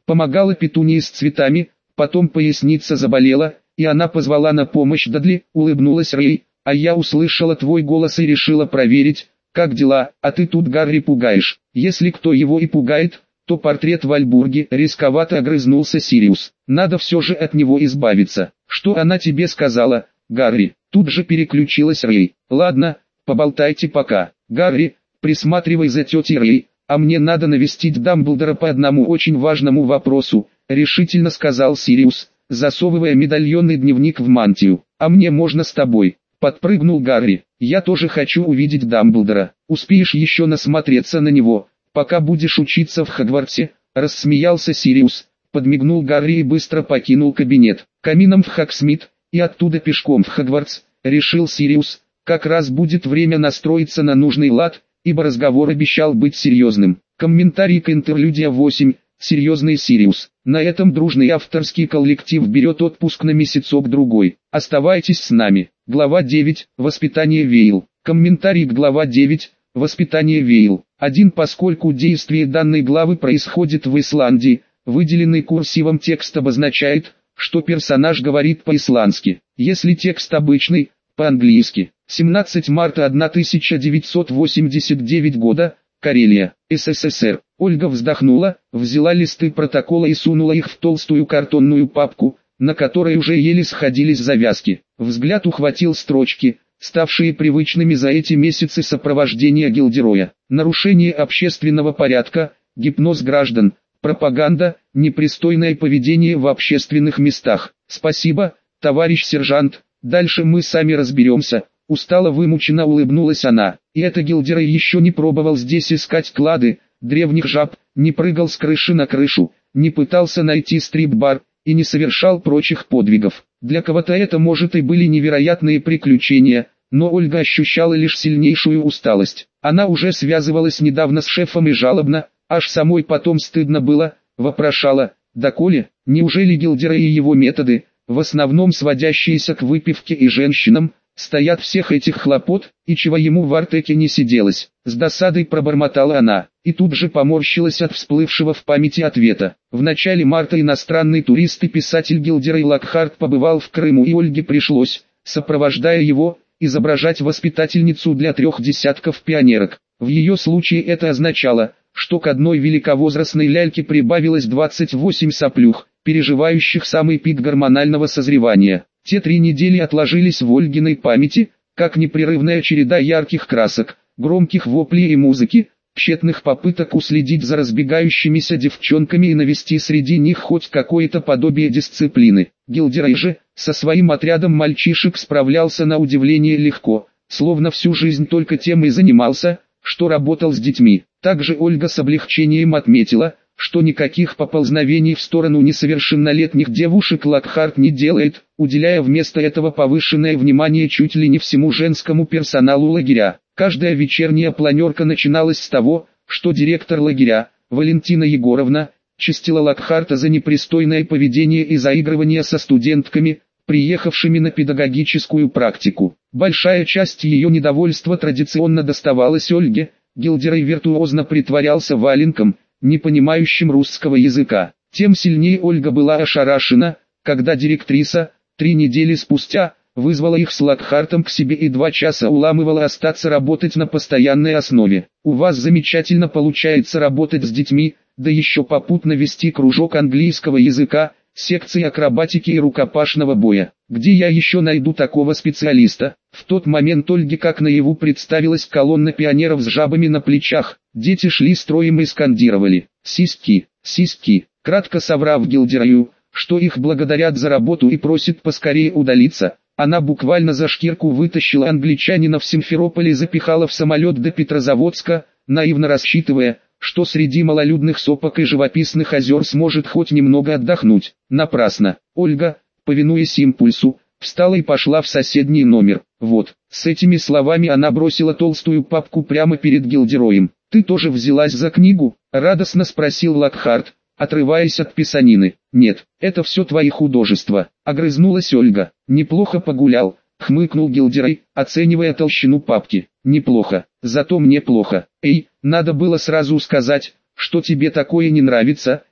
Помогала Петунии с цветами, потом поясница заболела, и она позвала на помощь Дадли, улыбнулась Рэй, а я услышала твой голос и решила проверить, как дела, а ты тут Гарри пугаешь. Если кто его и пугает, то портрет Вальбурги, рисковато огрызнулся Сириус. Надо все же от него избавиться. Что она тебе сказала, Гарри? Тут же переключилась Рэй. Ладно, поболтайте пока. Гарри, присматривай за тетей Рэй, а мне надо навестить Дамблдора по одному очень важному вопросу, решительно сказал Сириус, засовывая медальонный дневник в мантию. А мне можно с тобой? Подпрыгнул Гарри. Я тоже хочу увидеть Дамблдора. Успеешь еще насмотреться на него, пока будешь учиться в Хогвартсе, рассмеялся Сириус, подмигнул Гарри и быстро покинул кабинет. Камином в Хогсмит, и оттуда пешком в Хогвартс, решил Сириус, как раз будет время настроиться на нужный лад, ибо разговор обещал быть серьезным. Комментарий к интерлюдия восемь. Серьезный Сириус. На этом дружный авторский коллектив берет отпуск на месяцок-другой. Оставайтесь с нами. Глава девять. Воспитание Вейл. Комментарий к глава девять. Воспитание Вейл. один. Поскольку действие данной главы происходит в Исландии, выделенный курсивом текст обозначает, что персонаж говорит по-исландски. Если текст обычный, по-английски. семнадцатого марта тысяча девятьсот восемьдесят девятого года. Карелия, СССР. Ольга вздохнула, взяла листы протокола и сунула их в толстую картонную папку, на которой уже еле сходились завязки. Взгляд ухватил строчки, ставшие привычными за эти месяцы сопровождения Гилдероя. Нарушение общественного порядка, гипноз граждан, пропаганда, непристойное поведение в общественных местах. Спасибо, товарищ сержант, дальше мы сами разберемся. Устало вымученно улыбнулась она. И это Гилдерой еще не пробовал здесь искать клады, древних жаб, не прыгал с крыши на крышу, не пытался найти стрип-бар, и не совершал прочих подвигов. Для кого-то это может и были невероятные приключения, но Ольга ощущала лишь сильнейшую усталость. Она уже связывалась недавно с шефом и жалобно, аж самой потом стыдно было, вопрошала, доколе, неужели Гилдерой и его методы, в основном сводящиеся к выпивке и женщинам, стоят всех этих хлопот, и чего ему в Артеке не сиделось. С досадой пробормотала она, и тут же поморщилась от всплывшего в памяти ответа. В начале марта иностранный турист и писатель Гилдерой Локхарт побывал в Крыму, и Ольге пришлось, сопровождая его, изображать воспитательницу для трех десятков пионерок. В ее случае это означало, что к одной великовозрастной ляльке прибавилось двадцать восемь соплюх, переживающих самый пик гормонального созревания. Те три недели отложились в Ольгиной памяти, как непрерывная череда ярких красок, громких воплей и музыки, тщетных попыток уследить за разбегающимися девчонками и навести среди них хоть какое-то подобие дисциплины. Гилдерой же, со своим отрядом мальчишек справлялся на удивление легко, словно всю жизнь только тем и занимался, что работал с детьми. Также Ольга с облегчением отметила, что никаких поползновений в сторону несовершеннолетних девушек Локхарт не делает, уделяя вместо этого повышенное внимание чуть ли не всему женскому персоналу лагеря. Каждая вечерняя планерка начиналась с того, что директор лагеря, Валентина Егоровна, чистила Локхарта за непристойное поведение и заигрывание со студентками, приехавшими на педагогическую практику. Большая часть ее недовольства традиционно доставалась Ольге. Гилдерой виртуозно притворялся валенком, не понимающим русского языка. Тем сильнее Ольга была ошарашена, когда директриса, три недели спустя, вызвала их с Локхартом к себе и два часа уламывала остаться работать на постоянной основе. «У вас замечательно получается работать с детьми, да еще попутно вести кружок английского языка, секции акробатики и рукопашного боя. Где я еще найду такого специалиста?» В тот момент Ольге как наяву представилась колонна пионеров с жабами на плечах. Дети шли строем и скандировали «Сиськи, сиськи», кратко соврав Гилдерою, что их благодарят за работу и просит поскорее удалиться. Она буквально за шкирку вытащила англичанина в Симферополь и запихала в самолет до Петрозаводска, наивно рассчитывая, что среди малолюдных сопок и живописных озер сможет хоть немного отдохнуть. Напрасно. Ольга, повинуясь импульсу, встала и пошла в соседний номер. Вот, с этими словами она бросила толстую папку прямо перед Гилдероем. «Ты тоже взялась за книгу?» — радостно спросил Локхарт, отрываясь от писанины. «Нет, это все твои художества», — огрызнулась Ольга. «Неплохо погулял», — хмыкнул Гилдерой, оценивая толщину папки. «Неплохо, зато мне плохо. Эй, надо было сразу сказать, что тебе такое не нравится»,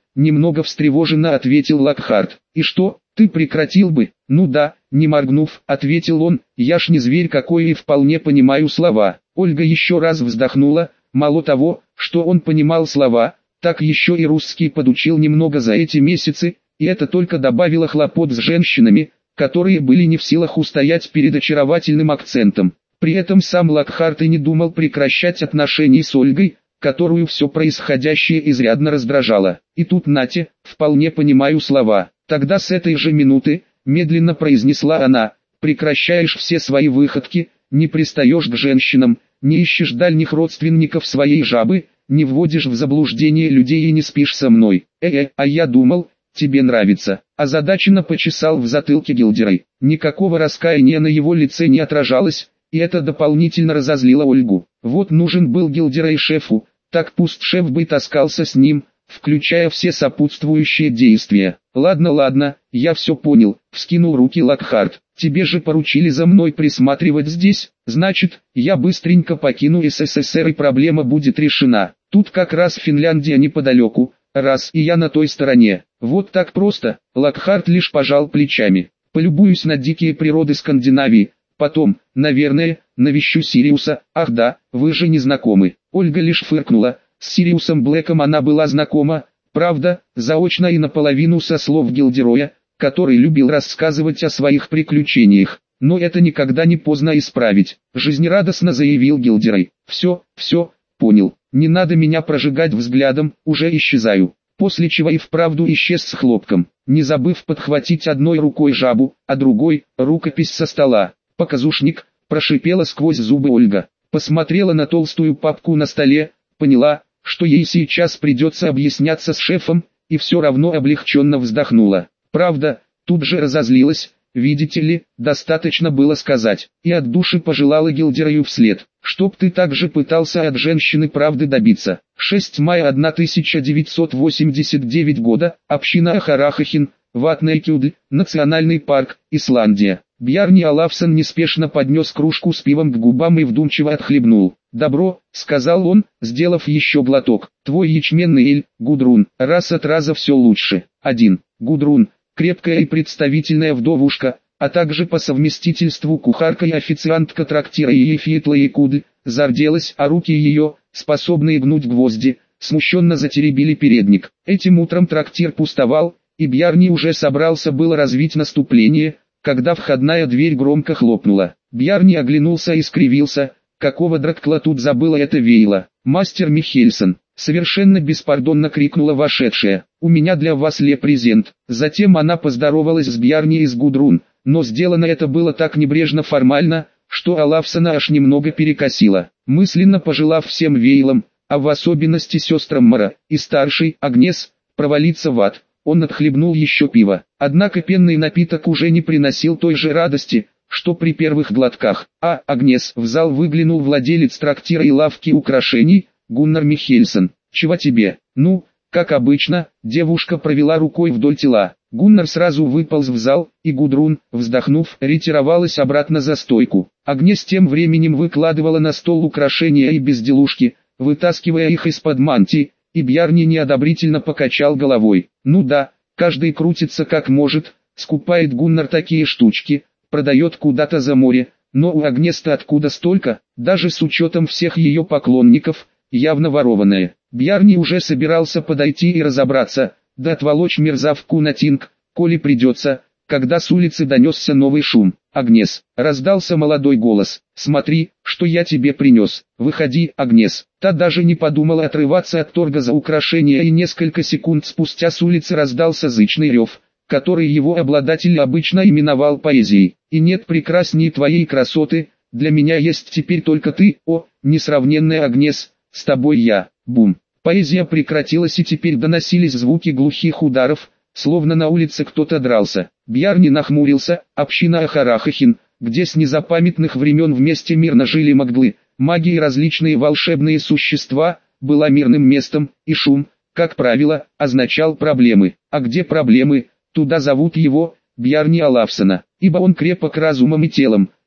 немного встревоженно ответил Локхарт. И что, ты прекратил бы? Ну да, не моргнув, ответил он, я ж не зверь какой и вполне понимаю слова. Ольга еще раз вздохнула, мало того, что он понимал слова, так еще и русский подучил немного за эти месяцы, и это только добавило хлопот с женщинами, которые были не в силах устоять перед очаровательным акцентом. При этом сам Локхарт и не думал прекращать отношения с Ольгой, которую все происходящее изрядно раздражало. И тут нате, вполне понимаю слова. Тогда с этой же минуты, медленно произнесла она, прекращаешь все свои выходки, не пристаешь к женщинам, не ищешь дальних родственников своей жабы, не вводишь в заблуждение людей и не спишь со мной. Э-э, а я думал, тебе нравится. Озадаченно почесал в затылке Гилдерой. Никакого раскаяния на его лице не отражалось, и это дополнительно разозлило Ольгу. Вот нужен был Гилдерой шефу, так пусть шеф бы таскался с ним, включая все сопутствующие действия. Ладно, ладно, я все понял, вскинул руки Локхарт. Тебе же поручили за мной присматривать здесь, значит, я быстренько покину СССР и проблема будет решена. Тут как раз Финляндия неподалеку, раз и я на той стороне. Вот так просто. Локхарт лишь пожал плечами. Полюбуюсь на дикие природы Скандинавии. Потом, наверное, навещу Сириуса. Ах да, вы же не знакомы. Ольга лишь фыркнула. С Сириусом Блэком она была знакома, правда, заочно и наполовину со слов Гилдероя, который любил рассказывать о своих приключениях. Но это никогда не поздно исправить. Жизнерадостно заявил Гилдерой. Все, все, понял. Не надо меня прожигать взглядом, уже исчезаю. После чего и вправду исчез с хлопком, не забыв подхватить одной рукой жабу, а другой – рукопись со стола. «Показушник», – прошипела сквозь зубы Ольга. Посмотрела на толстую папку на столе, поняла, что ей сейчас придется объясняться с шефом, и все равно облегченно вздохнула. Правда, тут же разозлилась, видите ли, достаточно было сказать, и от души пожелала Гилдерою вслед, чтоб ты также пытался от женщины правды добиться. шестого мая тысяча девятьсот восемьдесят девятого года, община Ахарахахин, Ватнейкюдль, Национальный парк, Исландия. Бjarni Олафсон неспешно поднес кружку с пивом к губам и вдумчиво отхлебнул. «Добро», — сказал он, сделав еще глоток. «Твой ячменный эль, Гудрун, раз от раза все лучше. один. Гудрун, крепкая и представительная вдовушка, а также по совместительству кухарка и официантка трактира Ефиетла Якудль, зарделась, а руки ее, способные гнуть гвозди, смущенно затеребили передник. Этим утром трактир пустовал, и Бjarni уже собрался было развить наступление, когда входная дверь громко хлопнула. Бjarni оглянулся и скривился. Какого драккла тут забыла это веяло? «Мастер Михельсон!» Совершенно беспардонно крикнула вошедшая. «У меня для вас ле презент». Затем она поздоровалась с Бjarni и с Гудрун, но сделано это было так небрежно формально, что Олафсона аж немного перекосило. Мысленно пожелав всем веялам, а в особенности сестрам Мара и старшей, Агнес, провалиться в ад, он отхлебнул еще пиво. Однако пенный напиток уже не приносил той же радости, что при первых глотках. «А, Агнес!» — в зал выглянул владелец трактира и лавки украшений, Гуннар Михельсон. «Чего тебе?» «Ну, как обычно», — девушка провела рукой вдоль тела. Гуннар сразу выполз в зал, и Гудрун, вздохнув, ретировалась обратно за стойку. Агнес тем временем выкладывала на стол украшения и безделушки, вытаскивая их из-под мантии, и Бjarni неодобрительно покачал головой. «Ну да, каждый крутится как может, скупает Гуннар такие штучки, продает куда-то за море, но у Агнес-то откуда столько, даже с учетом всех ее поклонников, явно ворованное». Бjarni уже собирался подойти и разобраться, да отволочь мерзавку на тинг, коли придется, когда с улицы донесся новый шум. «Агнес!» — раздался молодой голос. «Смотри, что я тебе принес. Выходи, Агнес!» Та даже не подумала отрываться от торга за украшения, и несколько секунд спустя с улицы раздался зычный рев, который его обладатель обычно именовал поэзией. «И нет прекрасней твоей красоты, для меня есть теперь только ты, о, несравненная Агнес, с тобой я». Бум! Поэзия прекратилась, и теперь доносились звуки глухих ударов, словно на улице кто-то дрался. Бjarni нахмурился. Община Ахарахахин, где с незапамятных времен вместе мирно жили магдлы, маги и различные волшебные существа, была мирным местом, и шум, как правило, означал проблемы. А где проблемы, туда зовут его, Бjarni Олафсона, ибо он крепок разумом и телом,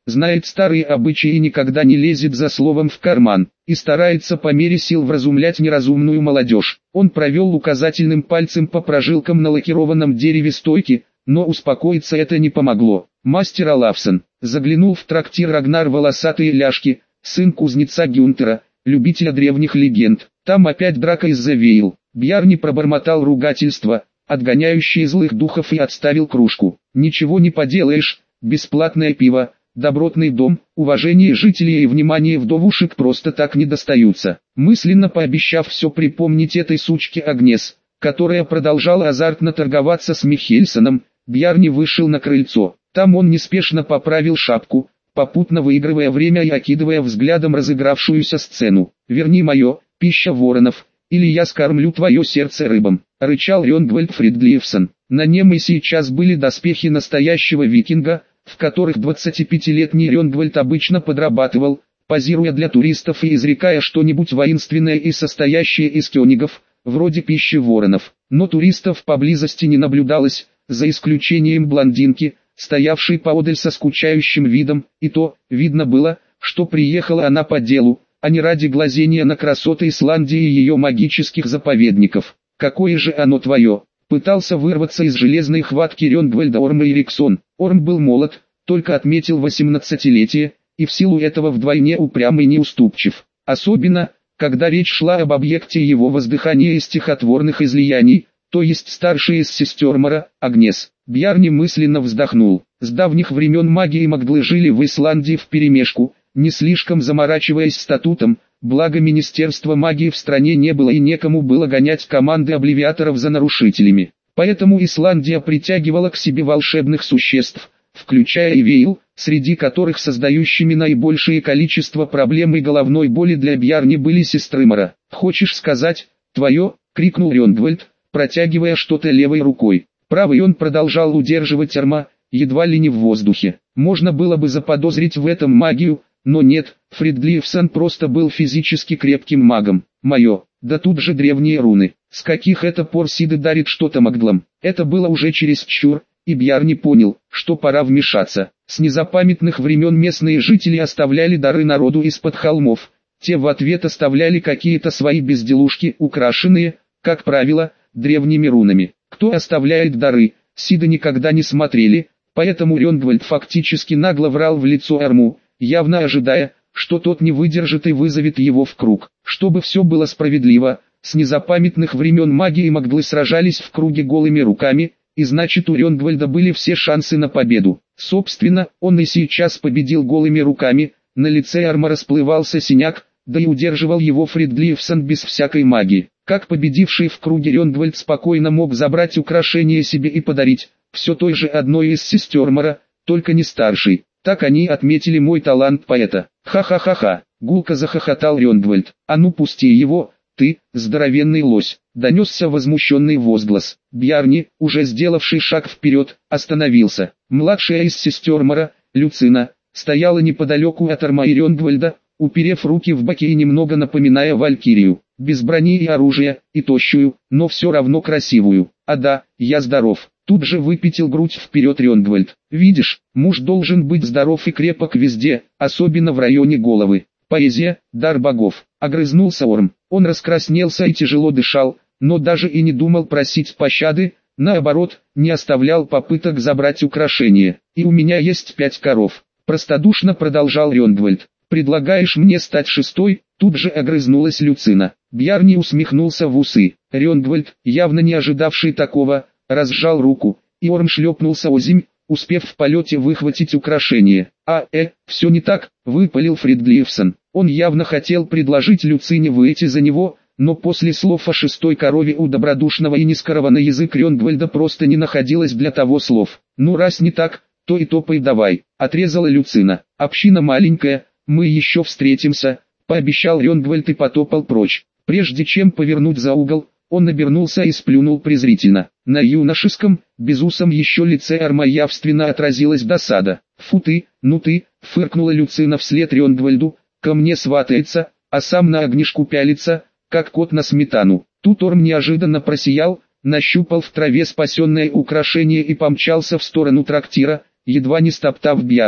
знает старые обычаи и никогда не лезет за словом в карман, и старается по мере сил вразумлять неразумную молодежь. Он провел указательным пальцем по прожилкам на лакированном дереве стойки, но успокоиться это не помогло. Мастер Олафсон заглянул в трактир Рагнар Волосатые Ляжки, сын кузнеца Гюнтера, любителя древних легенд. Там опять драка из-за веял. Бьярни пробормотал ругательство, отгоняющие злых духов, и отставил кружку. Ничего не поделаешь, бесплатное пиво, добротный дом, уважение жителей и внимание вдовушек просто так не достаются. Мысленно пообещав все припомнить этой сучке Агнес, которая продолжала азартно торговаться с Михельсоном, Бьярни вышел на крыльцо. Там он неспешно поправил шапку, попутно выигрывая время и окидывая взглядом разыгравшуюся сцену. «Верни мое, пища воронов, или я скормлю твое сердце рыбам», — рычал Рёнгвальд Фридлифсон. На нем и сейчас были доспехи настоящего викинга, в которых двадцатипятилетний Рёнгвальд обычно подрабатывал, позируя для туристов и изрекая что-нибудь воинственное и состоящее из кёнигов, вроде пищи воронов. Но туристов поблизости не наблюдалось, за исключением блондинки, стоявшей поодаль со скучающим видом, и то, видно было, что приехала она по делу, а не ради глазения на красоты Исландии и ее магических заповедников. «Какое же оно твое?» Пытался вырваться из железной хватки Рёнгвальда Орм Эриксон. Орм был молод, только отметил восемнадцатилетие, и в силу этого вдвойне упрям и неуступчив. Особенно, когда речь шла об объекте его воздыхания и стихотворных излияний, то есть старшей из сестер Мора, Агнес. Бьярни мысленно вздохнул. С давних времен маги и магдлы жили в Исландии вперемешку, не слишком заморачиваясь статутом, благо Министерства магии в стране не было и некому было гонять команды обливиаторов за нарушителями. Поэтому Исландия притягивала к себе волшебных существ, включая и вейл, среди которых создающими наибольшее количество проблем и головной боли для Бьярни были сестры Мора. «Хочешь сказать, твое?» — крикнул Рёнгвальд, протягивая что-то левой рукой. Правый он продолжал удерживать Орма, едва ли не в воздухе. Можно было бы заподозрить в этом магию, но нет, Фридлифсон просто был физически крепким магом. «Мое, да тут же древние руны. С каких это пор Сиды дарит что-то магдлам?» Это было уже чересчур, и Бьярни понял, что пора вмешаться. С незапамятных времен местные жители оставляли дары народу из-под холмов. Те в ответ оставляли какие-то свои безделушки, украшенные, как правило, древними рунами. Кто оставляет дары, Сиды никогда не смотрели, поэтому Рёнгвальд фактически нагло врал в лицо Орму, явно ожидая, что тот не выдержит и вызовет его в круг. Чтобы все было справедливо, с незапамятных времен маги и магдлы сражались в круге голыми руками, и значит у Рёнгвальда были все шансы на победу. Собственно, он и сейчас победил голыми руками, на лице Орма расплывался синяк, да и удерживал его Фридлифсон без всякой магии. Как победивший в круге Рёнгвальд спокойно мог забрать украшение себе и подарить, все той же одной из сестер Мора, только не старшей. Так они отметили мой талант поэта. Ха-ха-ха-ха, гулко захохотал Рёнгвальд. А ну пусти его, ты, здоровенный лось, донесся возмущенный возглас. Бьярни, уже сделавший шаг вперед, остановился. Младшая из сестер Мора, Люцина, стояла неподалеку от Орма и Рёнгвальда, уперев руки в боки и немного напоминая валькирию, без брони и оружия, и тощую, но все равно красивую. «А да, я здоров», — тут же выпятил грудь вперед Рёнгвальд. «Видишь, муж должен быть здоров и крепок везде, особенно в районе головы. Поэзия, дар богов», — огрызнулся Орм. Он раскраснелся и тяжело дышал, но даже и не думал просить пощады, наоборот, не оставлял попыток забрать украшения. «И у меня есть пять коров», — простодушно продолжал Рёнгвальд. «Предлагаешь мне стать шестой?» Тут же огрызнулась Люцина. Бьярни усмехнулся в усы. Рёнгвальд, явно не ожидавший такого, разжал руку, и Орм шлепнулся озимь, успев в полете выхватить украшение. «А, э, все не так», — выпалил Фридлифсон. Он явно хотел предложить Люцине выйти за него, но после слов о шестой корове у добродушного и низкого на язык Рёнгвальда просто не находилось для того слов. «Ну раз не так, то и топай давай», — отрезала Люцина. «Община маленькая, мы еще встретимся», — пообещал Рёнгвальд и потопал прочь. Прежде чем повернуть за угол, он обернулся и сплюнул презрительно. На юношеском, безусом еще лице Орма явственно отразилась досада. «Фу ты, ну ты», — фыркнула Люцина вслед Рёнгвальду, «ко мне сватается, а сам на огнишку пялится, как кот на сметану». Тут Орм неожиданно просиял, нащупал в траве спасенное украшение и помчался в сторону трактира, едва не стоптав Бьярни.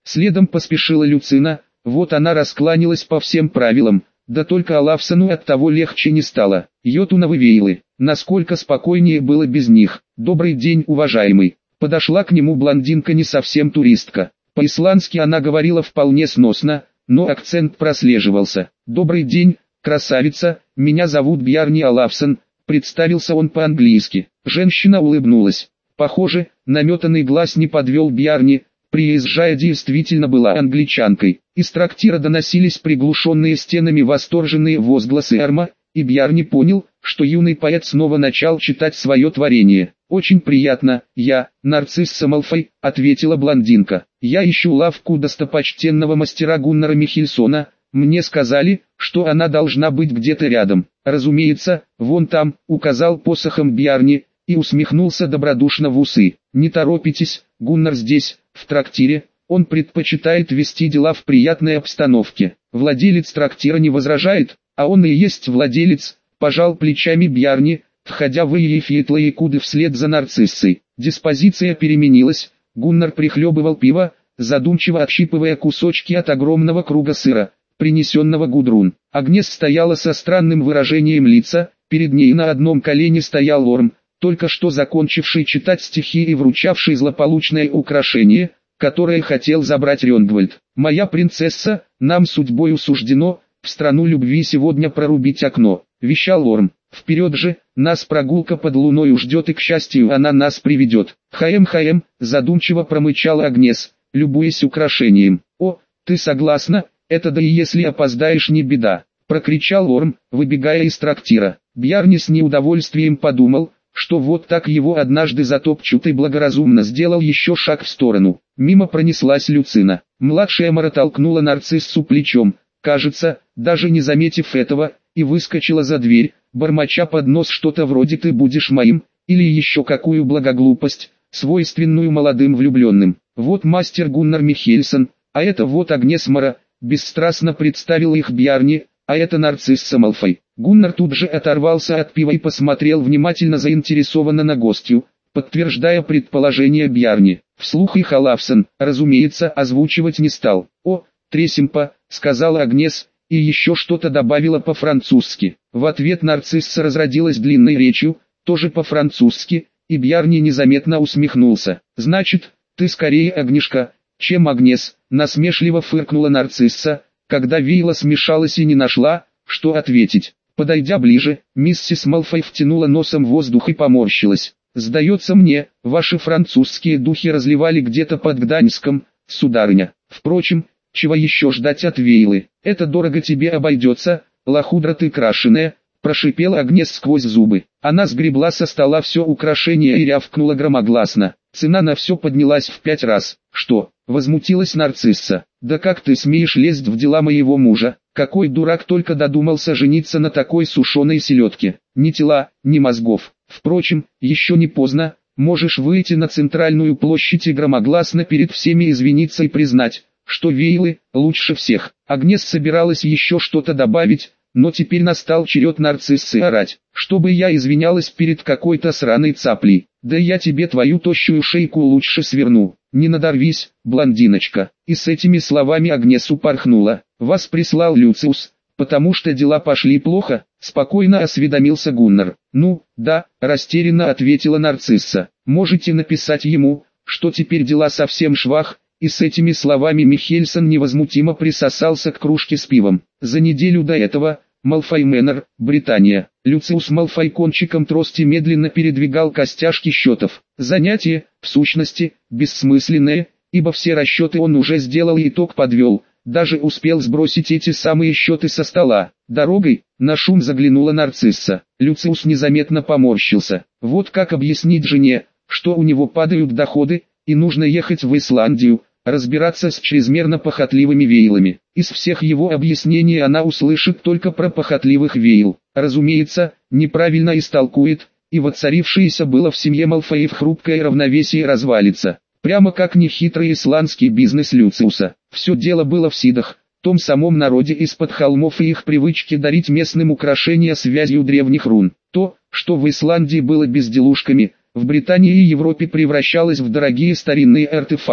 Следом поспешила Люцина, вот она раскланялась по всем правилам, да только Олафсону от того легче не стало. Йотуновы веялы, насколько спокойнее было без них. «Добрый день, уважаемый». Подошла к нему блондинка, не совсем туристка. По-исландски она говорила вполне сносно, но акцент прослеживался. «Добрый день, красавица, меня зовут Бьярни Олафсон», представился он по-английски. Женщина улыбнулась. Похоже, наметанный глаз не подвел Бьярни, приезжая действительно была англичанкой. Из трактира доносились приглушенные стенами восторженные возгласы Эрма, и Бьярни понял, что юный поэт снова начал читать свое творение. «Очень приятно, я, Нарцисса Малфой», — ответила блондинка. «Я ищу лавку достопочтенного мастера Гуннара Михельсона, мне сказали, что она должна быть где-то рядом. Разумеется, вон там», — указал посохом Бьярни, и усмехнулся добродушно в усы. «Не торопитесь, Гуннар здесь, в трактире, он предпочитает вести дела в приятной обстановке. Владелец трактира не возражает, а он и есть владелец», — пожал плечами Бьярни, входя в Иефитлые куды вслед за Нарциссой. Диспозиция переменилась, Гуннар прихлебывал пиво, задумчиво отщипывая кусочки от огромного круга сыра, принесенного Гудрун. Агнес стояла со странным выражением лица, перед ней на одном колене стоял Орм, только что закончивший читать стихи и вручавший злополучное украшение, которое хотел забрать Рёнгвальд. «Моя принцесса, нам судьбою суждено, в страну любви сегодня прорубить окно», — вещал Орм. «Вперед же, нас прогулка под луною ждет, и к счастью она нас приведет». «Хаэм-хаэм», — задумчиво промычала Агнес, любуясь украшением. «О, ты согласна, это да и если опоздаешь не беда», — прокричал Орм, выбегая из трактира. Бьярни с неудовольствием подумал, что вот так его однажды затопчут, и благоразумно сделал еще шаг в сторону. Мимо пронеслась Люцина. Младшая Мара толкнула Нарциссу плечом, кажется, даже не заметив этого, и выскочила за дверь, бормоча под нос что-то вроде «ты будешь моим», или еще какую благоглупость, свойственную молодым влюбленным. «Вот мастер Гуннар Михельсон, а это вот Агнес Мара», бесстрастно представил их Бьярни, «а это Нарцисса Малфой». Гуннар тут же оторвался от пива и посмотрел внимательно заинтересованно на гостью, подтверждая предположение Бьярни. Вслух их Олафсон, разумеется, озвучивать не стал. «О, Тресимпа», — сказала Агнес, и еще что-то добавила по-французски. В ответ Нарцисса разродилась длинной речью, тоже по-французски, и Бьярни незаметно усмехнулся. «Значит, ты скорее Агнешка, чем Агнес», — насмешливо фыркнула Нарцисса, когда Вейла смешалась и не нашла, что ответить. Подойдя ближе, миссис Малфой втянула носом воздух и поморщилась. «Сдается мне, ваши французские духи разливали где-то под Гданьском, сударыня. Впрочем, чего еще ждать от Вейлы? Это дорого тебе обойдется, лохудра ты крашеная», — прошипела Агнес сквозь зубы. Она сгребла со стола все украшения и рявкнула громогласно. Цена на все поднялась в пять раз. «Что?» — возмутилась Нарцисса. «Да как ты смеешь лезть в дела моего мужа? Какой дурак только додумался жениться на такой сушеной селедке? Ни тела, ни мозгов. Впрочем, еще не поздно, можешь выйти на центральную площадь и громогласно перед всеми извиниться и признать, что Вейлы лучше всех». Агнес собиралась еще что-то добавить, но теперь настал черед Нарциссы орать. «Чтобы я извинялась перед какой-то сраной цаплей? Да я тебе твою тощую шейку лучше сверну. Не надорвись, блондиночка». И с этими словами Агнес упорхнула. «Вас прислал Люциус, потому что дела пошли плохо», — спокойно осведомился Гуннар. «Ну, да», — растерянно ответила Нарцисса. «Можете написать ему, что теперь дела совсем швах». И с этими словами Михельсон невозмутимо присосался к кружке с пивом. За неделю до этого, Малфой Мэннер, Британия, Люциус Малфой кончиком трости медленно передвигал костяшки счетов. Занятие, в сущности, бессмысленное, ибо все расчеты он уже сделал и итог подвел, даже успел сбросить эти самые счеты со стола. Дорогой, на шум заглянула Нарцисса. Люциус незаметно поморщился. Вот как объяснить жене, что у него падают доходы, и нужно ехать в Исландию, разбираться с чрезмерно похотливыми Вейлами. Из всех его объяснений она услышит только про похотливых Вейл. Разумеется, неправильно истолкует, и воцарившееся было в семье Малфоев хрупкое равновесие развалится. Прямо как нехитрый исландский бизнес Люциуса. Все дело было в сидах, том самом народе из-под холмов и их привычке дарить местным украшения связью древних рун. То, что в Исландии было безделушками, в Британии и Европе превращалось в дорогие старинные артефакты,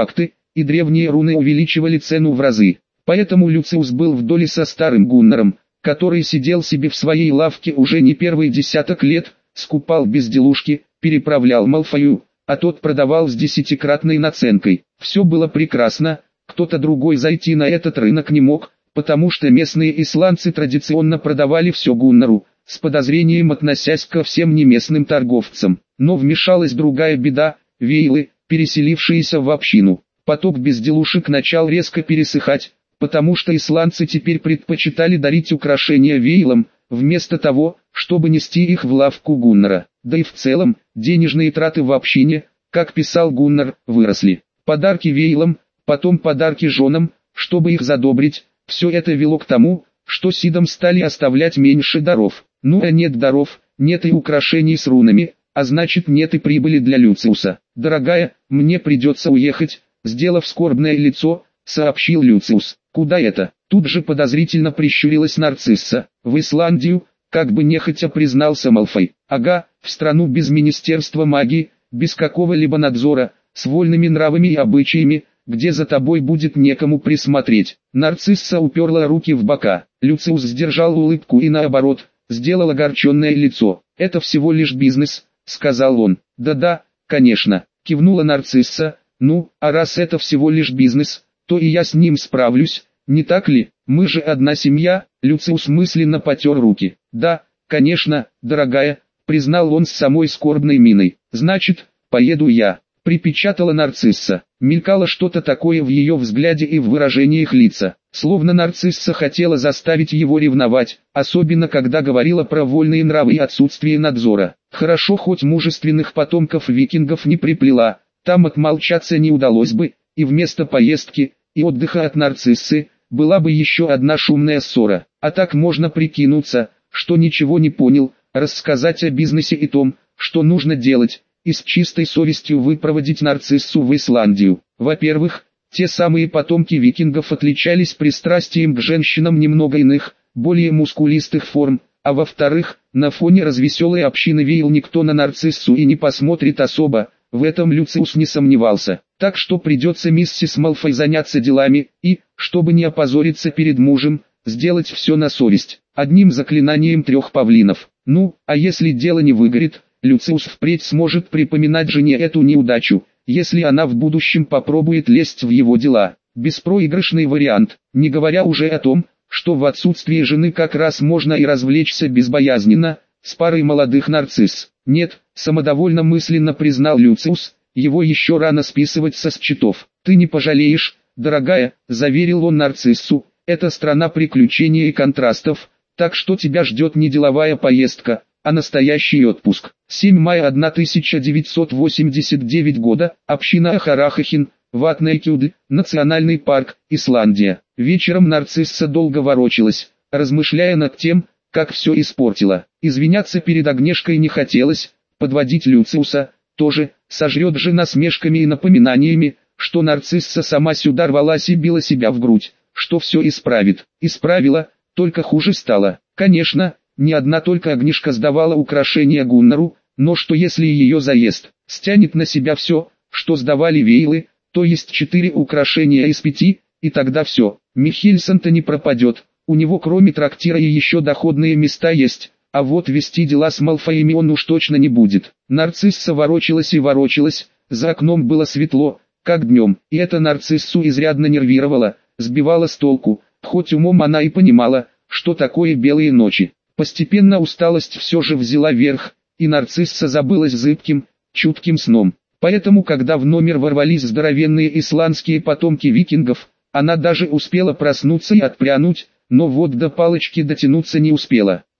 и древние руны увеличивали цену в разы. Поэтому Люциус был в доле со старым Гуннаром, который сидел себе в своей лавке уже не первый десяток лет, скупал безделушки, переправлял Малфою, а тот продавал с десятикратной наценкой. Все было прекрасно, кто-то другой зайти на этот рынок не мог, потому что местные исландцы традиционно продавали все Гуннару, с подозрением относясь ко всем неместным торговцам. Но вмешалась другая беда, вейлы, переселившиеся в общину. Поток безделушек начал резко пересыхать, потому что исландцы теперь предпочитали дарить украшения вейлам, вместо того, чтобы нести их в лавку Гуннара. Да и в целом, денежные траты в общине, как писал Гуннар, выросли. Подарки вейлам, потом подарки женам, чтобы их задобрить, все это вело к тому, что сидам стали оставлять меньше даров. Ну а нет даров, нет и украшений с рунами, а значит нет и прибыли для Люциуса. «Дорогая, мне придется уехать», сделав скорбное лицо, сообщил Люциус. «Куда это?» Тут же подозрительно прищурилась Нарцисса. «В Исландию», как бы нехотя признался Малфой. «Ага, в страну без министерства магии, без какого-либо надзора, с вольными нравами и обычаями, где за тобой будет некому присмотреть». Нарцисса уперла руки в бока. Люциус сдержал улыбку и наоборот, сделал огорченное лицо. «Это всего лишь бизнес», — сказал он. «Да-да, конечно», — кивнула Нарцисса. «Ну, а раз это всего лишь бизнес, то и я с ним справлюсь, не так ли? Мы же одна семья». Люциус мысленно потер руки. «Да, конечно, дорогая», — признал он с самой скорбной миной. «Значит, поеду я», — припечатала Нарцисса. Мелькало что-то такое в ее взгляде и в выражениях лица, словно Нарцисса хотела заставить его ревновать, особенно когда говорила про вольные нравы и отсутствие надзора. Хорошо, хоть мужественных потомков викингов не приплела, там отмолчаться не удалось бы, и вместо поездки и отдыха от Нарциссы была бы еще одна шумная ссора. А так можно прикинуться, что ничего не понял, рассказать о бизнесе и том, что нужно делать, и с чистой совестью выпроводить Нарциссу в Исландию. Во-первых, те самые потомки викингов отличались пристрастием к женщинам немного иных, более мускулистых форм, а во-вторых, на фоне развеселой общины веял никто на Нарциссу и не посмотрит особо, в этом Люциус не сомневался. Так что придется миссис Малфой заняться делами и, чтобы не опозориться перед мужем, сделать все на совесть, одним заклинанием трех павлинов. Ну, а если дело не выгорит, Люциус впредь сможет припоминать жене эту неудачу, если она в будущем попробует лезть в его дела. Беспроигрышный вариант, не говоря уже о том, что в отсутствие жены как раз можно и развлечься безбоязненно, с парой молодых нарцисс. Нет, самодовольно мысленно признал Люциус, его еще рано списывать со счетов. «Ты не пожалеешь, дорогая», — заверил он Нарциссу, — «это страна приключений и контрастов, так что тебя ждет не деловая поездка, а настоящий отпуск». седьмого мая тысяча девятьсот восемьдесят девятого года, община Ахарахахин, Ватнейкюдль, национальный парк, Исландия. Вечером Нарцисса долго ворочалась, размышляя над тем, как все испортила. Извиняться перед Агнешкой не хотелось, подводить Люциуса тоже, сожрет же насмешками и напоминаниями, что Нарцисса сама сюда рвалась и била себя в грудь, что все исправит. Исправила, только хуже стало. Конечно, не одна только Агнешка сдавала украшения Гуннару, но что если ее заезд стянет на себя все, что сдавали вейлы, то есть четыре украшения из пяти, и тогда все, Михельсон-то не пропадет, у него кроме трактира и еще доходные места есть, а вот вести дела с Малфоями он уж точно не будет. Нарцисса ворочалась и ворочалась, за окном было светло, как днем, и это Нарциссу изрядно нервировало, сбивало с толку, хоть умом она и понимала, что такое белые ночи. Постепенно усталость все же взяла верх, и Нарцисса забылась зыбким, чутким сном. Поэтому, когда в номер ворвались здоровенные исландские потомки викингов, она даже успела проснуться и отпрянуть, но вот до палочки дотянуться не успела.